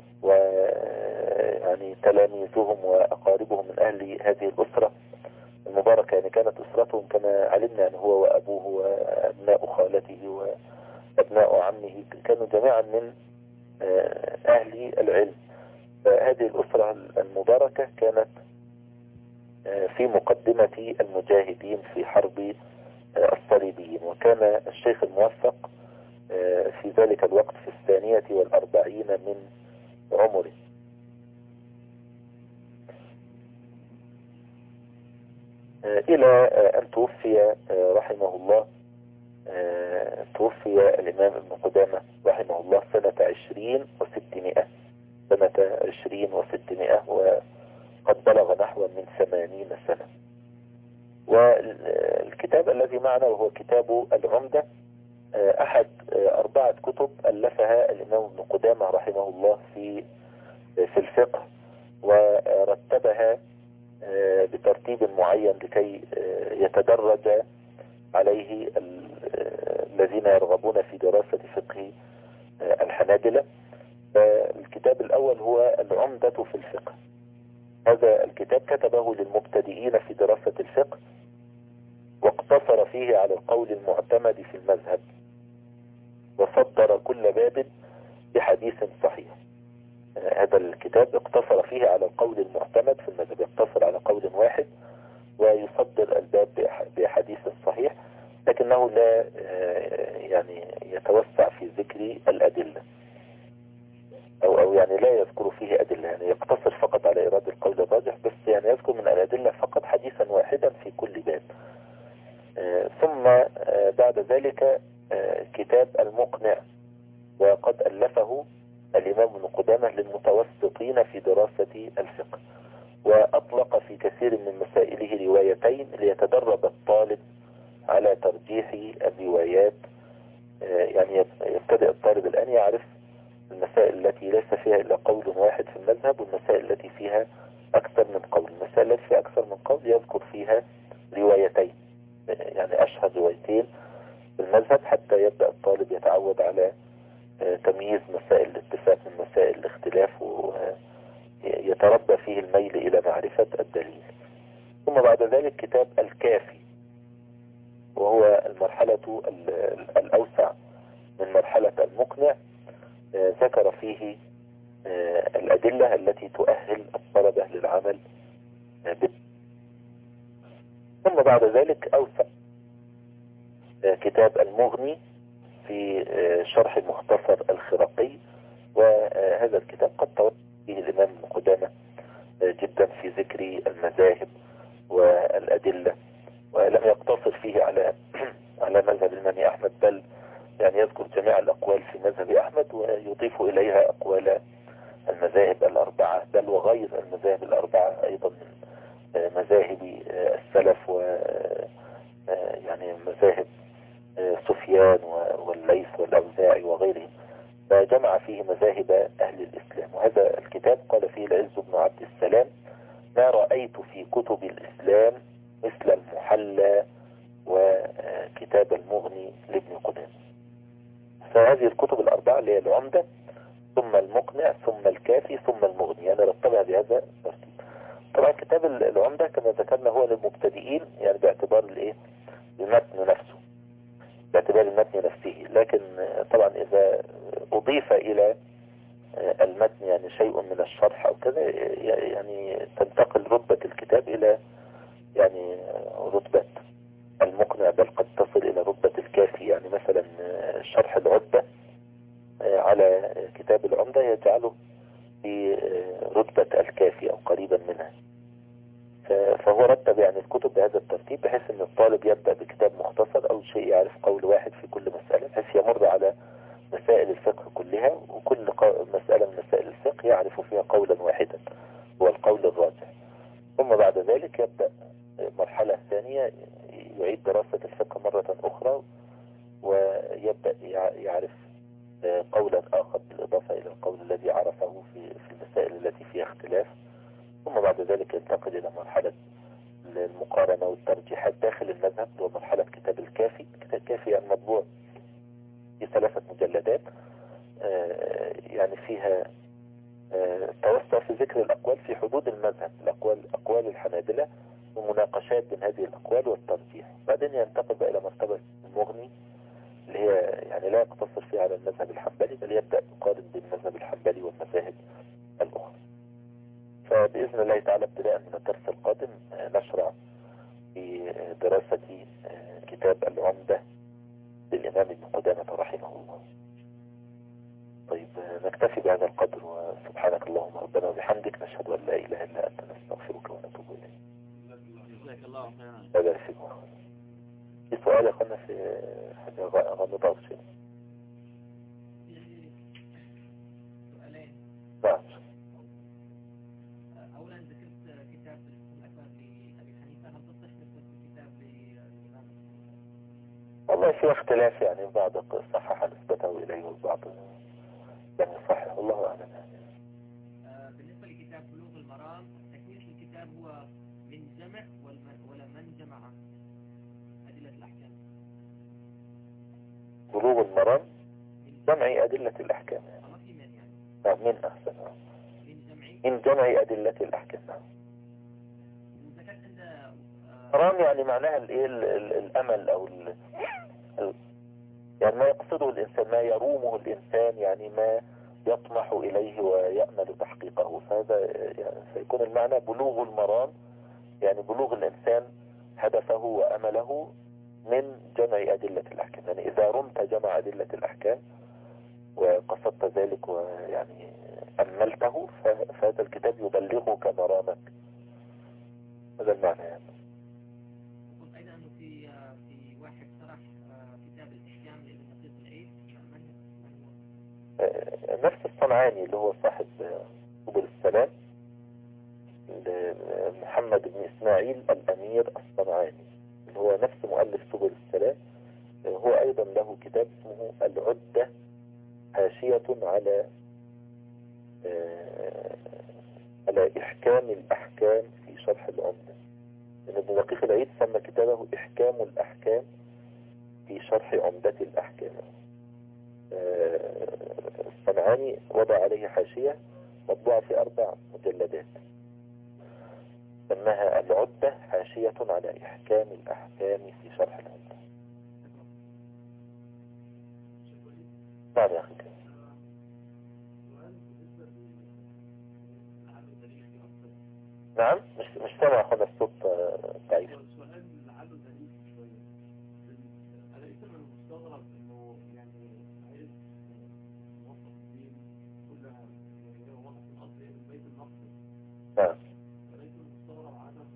ويعني تلاميذهم وأقاربهم من أهل هذه الأسرة المباركة. يعني كانت أسرتهم كما علمنا يعني هو وأبوه وأبناء خالته وأبناء عمه كانوا جميعا من أهل العلم. فهذه الأسرة المباركة كانت في مقدمة المجاهدين في حرب الصليبيين، وكان الشيخ الموفق في ذلك الوقت في 42 من عمره. إلى أن توفي رحمه الله. توفي الإمام ابن قدامة رحمه الله سنة 20 و600، سنة 20 و600، وقد بلغ نحو من 80 سنة. والكتاب الذي معنا وهو كتاب العمدة أحد 4 كتب ألفها الإمام ابن قدامة رحمه الله في الفقه، ورتبها بترتيب معين لكي يتدرج عليه الذين يرغبون في دراسة فقه الحنابلة. الكتاب الأول هو العمدة في الفقه. هذا الكتاب كتبه للمبتدئين في دراسة الفقه، واقتصر فيه على القول المعتمد في المذهب، وصدر كل باب بحديث صحيح. هذا الكتاب اقتصر فيه على القول المعتمد في المذهب، يقتصر على قول واحد ويصدر الباب بحديث صحيح، لكنه لا يعني يتوسع في ذكر الأدلة، أو يعني لا يذكر فيه أدلة، يعني يقتصر فقط على إيراد القول الراجح، بس يعني يذكر من الأدلة فقط حديثا واحدا في كل باب. ثم بعد ذلك كتاب المقنع، وقد ألفه الإمام ابن قدامة للمتوسطين في دراسة الفقه، وأطلق في كثير من مسائله روايتين ليتدرب الطالب على ترجيح الروايات. يعني يبتدئ الطالب الآن يعرف المسائل التي ليس فيها إلا قول واحد في المذهب، والمسائل التي فيها أكثر من قول. المسائل التي فيها أكثر من قول يذكر فيها روايتين، يعني أشهر روايتين في المذهب، حتى يبدأ الطالب يتعود على تمييز مسائل الاتفاق من مسائل الاختلاف، ويتربى فيه الميل إلى معرفة الدليل. ثم بعد ذلك كتاب الكافي، وهو المرحلة الأوسع من مرحلة المقنع، ذكر فيه الأدلة التي تؤهل الطلبة للعمل به. ثم بعد ذلك أوسع كتاب المغني في شرح مختصر الخرقي، وهذا الكتاب قد توسع فيه الإمام ابن قدامة جدا في ذكر المذاهب والأدلة، ولم يقتصر فيه على مذهب الإمام أحمد، بل يعني يذكر جميع الأقوال في مذهب أحمد ويضيف إليها أقوال المذاهب الأربعة، بل وغير المذاهب الأربعة أيضا من مذاهب السلف، و يعني مذاهب سفيان والليث والأوزاعي وغيرهم، فجمع فيه مذاهب أهل الإسلام. وهذا الكتاب قال فيه العز بن عبد السلام: ما رأيت في كتب الإسلام مثل المحلى وكتاب المغني لابن قدامة. فهذه الكتب الأربعة اللي هي العمدة ثم المقنع ثم الكافي ثم المغني، يعني رتبها بهذا الترتيب. طبعا كتاب العمدة كما ذكرنا هو للمبتدئين، يعني باعتبار المتن نفسه، باعتبار المتن نفسه، لكن طبعا إذا أضيف إلى المتن يعني شيء من الشرح أو كذا، يعني تنتقل رتبة الكتاب إلى يعني رتبة المقنع، بل قد تصل إلى رتبة الكافي. يعني مثلا شرح العدة على كتاب العمدة يجعله في رتبة الكافي أو قريبا منها. فهو رتب يعني الكتب بهذا الترتيب، بحيث أن الطالب يبدأ بكتاب مختصر أو شيء يعرف قول واحد في كل مسألة، بحيث يمر على مسائل الفقه كلها، وكل مسألة من مسائل الفقه يعرف فيها قولا واحدا هو القول الراجح. ثم بعد ذلك يبدأ مرحلة ثانية، يعيد دراسة الفقه مرة أخرى، ويبدأ يعرف قولا آخر بالإضافة إلى القول الذي عرفه في المسائل التي فيها اختلاف. ثم بعد ذلك ينتقل إلى مرحلة المقارنة والترجيحات داخل المذهب، ومرحلة كتاب الكافي. كتاب الكافي يعني مطبوع في 3 مجلدات يعني فيها توسع في ذكر الأقوال في حدود المذهب، أقوال الحنابلة ومناقشات بين هذه الأقوال والترجيح. بعدين ينتقل بقى إلى مرتبة المغني اللي هي يعني لا يقتصر فيها على المذهب الحنبلي، بل يبدأ يقارن بين المذهب الحنبلي والمذاهب الأخرى. فبإذن الله تعالى ابتداء من الدرس القادم نشرع في دراسة كتاب العمدة للإمام ابن قدامة رحمه الله. طيب نكتفي بهذا القدر، وسبحانك اللهم ربنا وبحمدك نشهد أن لا إله إلا أنت نستغفرك ونتوب إليك. جزاك الله خيرا. هذا فيكم. في سؤال يقولنا في حاجة غامضة أو شيء؟ سؤالين. نعم. أولا ذكرت كتاب الأكبر لأبي حنيفة، هل تصح نسبة الكتاب للإمام؟ والله في اختلاف، يعني بعض صحح نسبته إليه والبعض لم يصحح، والله أعلم. بالنسبة لكتاب بلوغ المرام، تكميل الكتاب هو من جمع ولا من جمع أدلة الأحكام؟ بلوغ المرام جمع أدلة الأحكام. الله في من يعني؟ من أحسن. من جمع أدلة الأحكام. وذكرت عند مرام يعني معناها الأمل أو يعني ما يقصده الإنسان، ما يرومه الإنسان، يعني ما يطمح إليه ويأمل تحقيقه. فهذا يعني سيكون المعنى بلوغ المرام، يعني بلوغ الإنسان هدفه وأمله من جمع أدلة الأحكام. يعني إذا رمت جمع أدلة الأحكام وقصدت ذلك ويعني أملته، فهذا الكتاب يبلغك مرامك. هذا المعنى يعني. قلت أيضا أنه في واحد شرح كتاب الإحكام لابن دقيق العيد، من هو؟ نفس الصنعاني اللي هو صاحب سبل السلام، محمد بن إسماعيل الأمير الصنعاني، اللي هو نفس مؤلف سبل السلام. هو أيضا له كتاب اسمه العدة، حاشية على إحكام الأحكام في شرح العمدة. ابن دقيق العيد سمى كتابه إحكام الأحكام في شرح عمدة الأحكام. الصنعاني وضع عليه حاشية مطبوعة في 4 مجلدات، سماها العدة، حاشية على إحكام الأحكام في شرح العمدة. نعم يا أخي. نعم مش سامع أخذ الصوت ضعيف. السؤال لعله غريب شوية. أنا لسه من المستغرب إنه يعني عايز موظف الدين كلها، يعني هو وقت الأصلية من بيت المقدس. نعم. فليس المستغرب عدم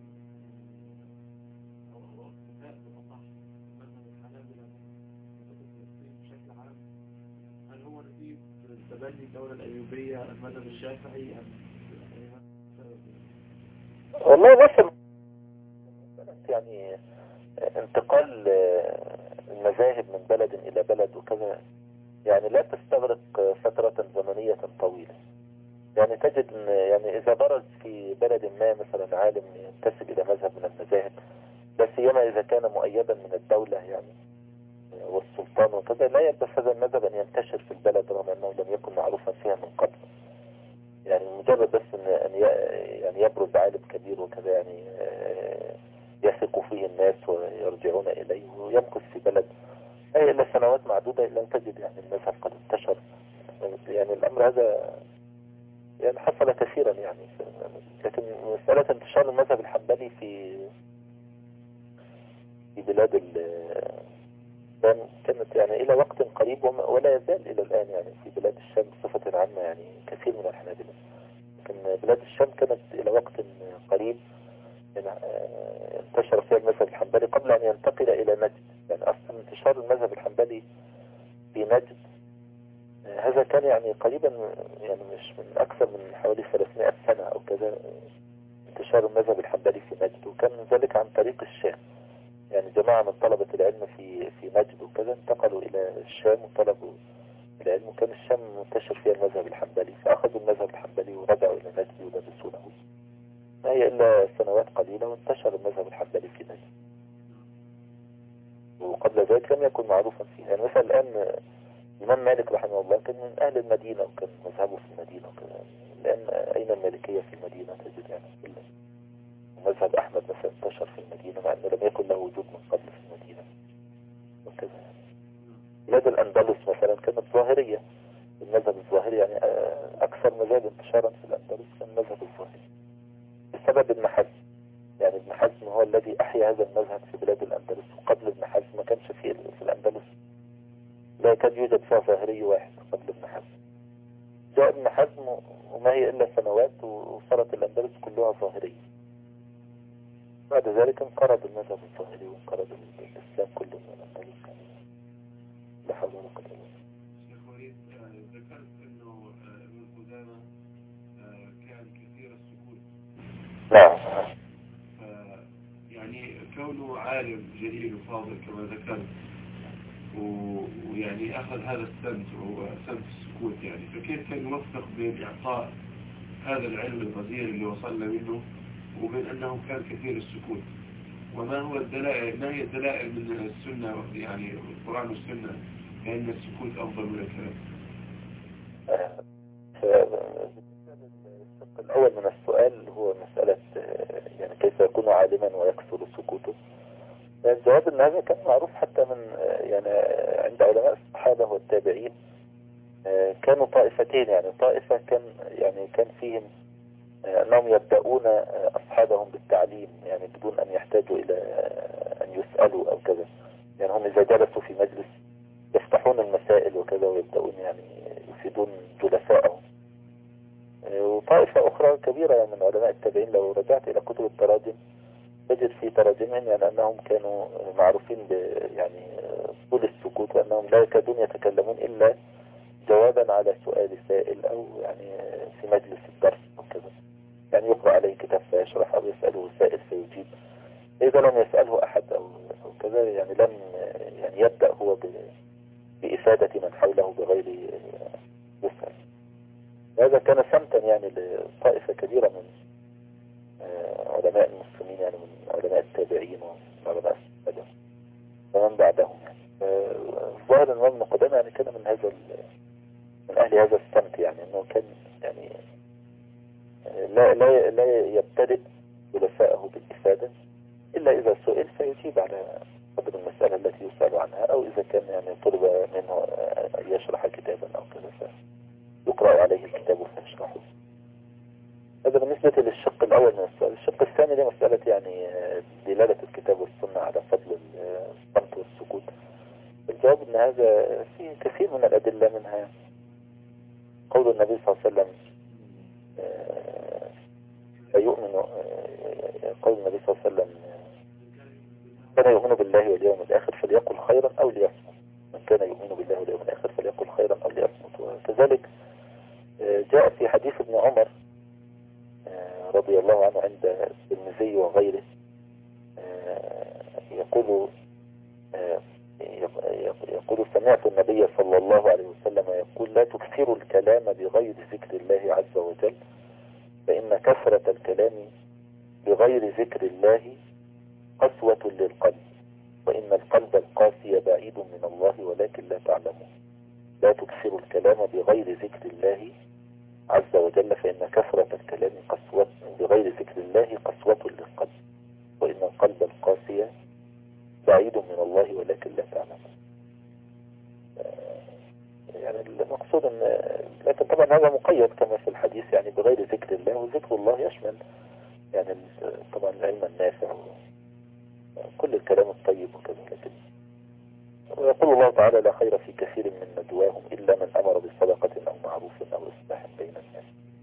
أو اكتفاء بالأصح مذهب الحنابلة في فلسطين بشكل عام. هل هو نتيجة تبني الدولة الأيوبية المذهب الشافعي أم والله مثل يعني انتقال المذاهب من بلد إلى بلد وكذا، يعني لا تستغرق فترة زمنية طويلة. يعني تجد ان يعني إذا برز في بلد ما مثلا عالم ينتسب إلى مذهب من المذاهب، لا سيما إذا كان مؤيدا من الدولة يعني والسلطان وكذا، لا يلبس هذا المذهب أن ينتشر في البلد رغم أنه لم يكن معروفا فيها من قبل. يعني مجرد بس أن يعني يبرز عالم كبير وكذا، يعني يثق فيه الناس ويرجعون إليه ويمكث في بلد أي إلا سنوات معدودة، إلا تجد يعني المذهب قد انتشر. يعني الأمر هذا يعني حصل كثيرا يعني. لكن مسألة انتشار المذهب الحنبلي في بلاد كانت يعني إلى وقت قريب ولا يزال إلى الآن يعني في بلاد الشام بصفة عامة يعني كثير من الحنابلة. لكن بلاد الشام كانت إلى وقت قريب يعني انتشر فيها المذهب الحنبلي قبل أن ينتقل إلى نجد. يعني أصلا انتشار المذهب الحنبلي في نجد هذا كان يعني قريبا، يعني مش من أكثر من حوالي 300 سنة أو كذا انتشار المذهب الحنبلي في نجد، وكان ذلك عن طريق الشام. يعني جماعة من طلبة العلم في نجد وكذا انتقلوا إلى الشام وطلبوا العلم، وكان الشام منتشر فيها المذهب الحنبلي، فأخذوا المذهب الحنبلي ورجعوا إلى نجد يدرسونه. ما هي إلا سنوات قليلة وانتشر المذهب الحنبلي في نجد، وقبل ذلك لم يكن معروفا فيها. يعني مثلا الآن الإمام مالك رحمه الله كان من أهل المدينة وكان مذهبه في المدينة وكذا، لأن أين المالكية في المدينة تجد يعني كله. مذهب أحمد مثلا انتشر في المدينة مع أنه لم يكن له وجود من قبل في المدينة وكذا. بلاد الأندلس مثلا كانت ظاهرية، المذهب الظاهري يعني أكثر مذاهب انتشارا في الأندلس كان المذهب الظاهري بسبب ابن حزم. يعني ابن حزم هو الذي أحيا هذا المذهب في بلاد الأندلس، وقبل ابن حزم ما كانش في الأندلس لا كان يوجد فيها ظاهري واحد قبل ابن حزم. جاء ابن حزم وما هي إلا سنوات وصارت الأندلس كلها ظاهرية. بعد ذلك انقرض المذهب الظاهري وانقرض الإسلام كله من الأندلس. لا حول ولا قوة إلا بالله. شيخ وليد، ذكرت انه ابن قدامة كان كثير السكوت. نعم. يعني كونه عالم جليل وفاضل كما ذكرت، ويعني أخذ هذا السمت وهو سمت السكوت، يعني فكيف كان يوفق بين إعطاء هذا العلم الغزير اللي وصلنا منه وبين أنه كان كثير السكوت؟ وما هو الدلائل، ما هي الدلائل من السنة يعني القرآن والسنة بأن السكوت أفضل من الكلام؟ الشق الأول من السؤال هو مسألة يعني كيف يكون عالما ويكثر سكوته. الجواب أن هذا كان معروف حتى من يعني عند علماء الصحابة والتابعين. كانوا طائفتين، يعني طائفة كان فيهم أنهم يبدأون أصحابهم بالتعليم يعني بدون أن يحتاجوا إلى أن يسألوا أو كذا. يعني هم إذا جلسوا في مجلس يفتحون المسائل وكذا ويبدأون يعني يفيدون جلسائهم. وطائفة أخرى كبيرة من علماء التابعين لو رجعت إلى كتب التراجم تجد في تراجمهم يعني أنهم كانوا معروفين يعني طول السكوت، وأنهم لا يكادون يتكلمون إلا جوابا على سؤال سائل أو يعني في مجلس الدرس وكذا. يعني يقرأ عليه كتاب فيشرح أو يسأله سائل فيجيب. إذا لم يسأله أحد أو كذا يعني لم يعني يبدأ هو بإفادة من حوله بغير يسأل. هذا كان سمتا يعني لطائفة كبيرة من علماء المسلمين، يعني من علماء التابعين ومن علماء السلف ومن بعدهم. يعني الظاهر أن ابن قدامة يعني كان من أهل هذا السمت، يعني أنه كان يعني لا يبتدئ جلسائه بالإفادة إلا إذا سئل فيجيب على قدر المسألة التي يسأل عنها، أو إذا كان يعني طلب منه أن يشرح كتابا أو كذا فيقرأ عليه الكتاب فيشرحه. هذا بالنسبة للشق الأول من السؤال. الشق الثاني دي مسألة يعني دلالة الكتاب والسنة على فضل الصمت والسكوت. الجواب أن هذا فيه كثير من الأدلة، منها قول النبي صلى الله عليه وسلم قول النبي صلى الله عليه وسلم كان يؤمن بالله واليوم الآخر فليقل خيرا أو ليصمت. من كان يؤمن بالله واليوم الآخر فليقل خيرا أو ليصمت. وكذلك جاء في حديث ابن عمر رضي الله عنه عند الترمذي وغيره يقول سمعت النبي صلى الله عليه وسلم يقول لا تكثروا الكلام بغير ذكر الله عز وجل فإن كثرة الكلام بغير ذكر الله قسوة للقلب وإن القلب القاسي بعيد من الله ولكن لا تعلمون. لا تكثروا الكلام بغير ذكر الله عز وجل فإن كثرة الكلام بغير ذكر الله قسوة للقلب وإن القلب القاسي بعيد من الله ولكن لا تعلمون. يعني المقصود لكن طبعا هذا مقيد كما في الحديث يعني بغير ذكر الله، وذكر الله يشمل يعني طبعا العلم النافع وكل الكلام الطيب وكذا. لكن ويقول الله تعالى لا خير في كثير من ندواهم إلا من أمر بصدقة أو معروف أو إصلاح بين الناس.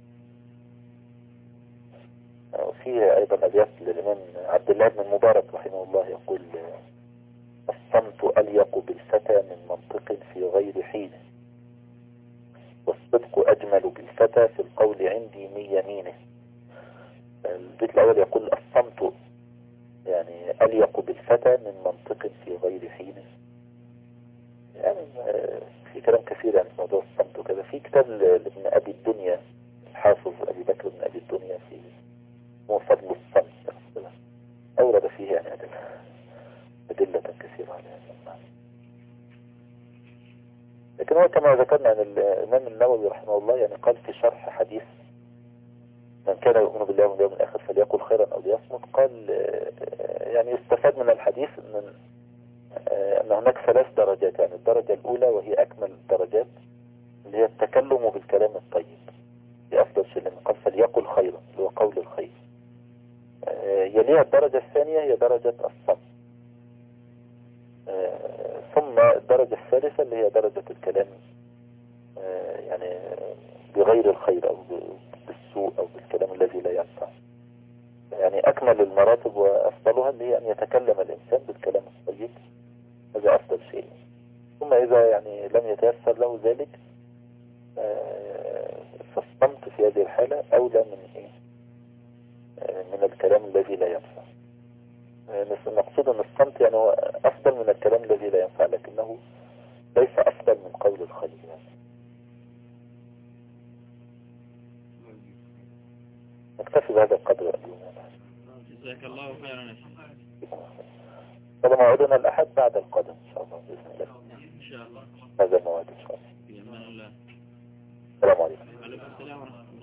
وفيه أيضا أبيات للإمام عبد الله بن المبارك رحمه الله يقول الصمت أليق بالفتى من منطق في غير حين والصدق أجمل بالفتى في القول عندي من يمينه. البيت الأول يقول الصمت يعني أليق بالفتى من منطق في غير حين. يعني في كلام كثير عن موضوع الصمت وكذا. في كتاب لابن أبي الدنيا الحافظ أبي بكر بن أبي الدنيا في فضل الصمت أورد فيه يعني أدلة كثيرة على هذا. لكن هو كما ذكرنا عن الإمام النووي رحمه الله، يعني قال في شرح حديث من كان يؤمن بالله واليوم الآخر فليقل خيرا أو ليصمت، قال يعني يستفاد من الحديث أن هناك 3 درجات. يعني الدرجة الأولى وهي أكمل الدرجات اللي هي التكلم بالكلام الطيب، هي أفضل شيء، لأنه قال فليقل خيرا اللي هو قول الخير. يليها الدرجة الثانية هي درجة الصمت، ثم الدرجة الثالثة اللي هي درجة الكلام يعني بغير الخير أو بالسوء أو بالكلام الذي لا ينفع. يعني أكمل المراتب وأفضلها اللي هي أن يتكلم الإنسان بالكلام الطيب، هذا أفضل شيء. ثم إذا يعني لم يتيسر له ذلك فالصمت في هذه الحالة أولى من الكلام الذي لا ينفع. المقصود أن الصمت يعني هو أفضل من الكلام الذي لا ينفع، لكنه ليس أفضل من قول الخير يعني. نكتفي بهذا القدر اليوم. جزاك الله خيرا يا شيخ. طبعا موعدنا الأحد بعد القادم إن شاء الله بإذن الله. إن شاء الله. هذا الموعد إن شاء الله. في أمان الله. السلام عليكم. وعليكم السلام ورحمة الله.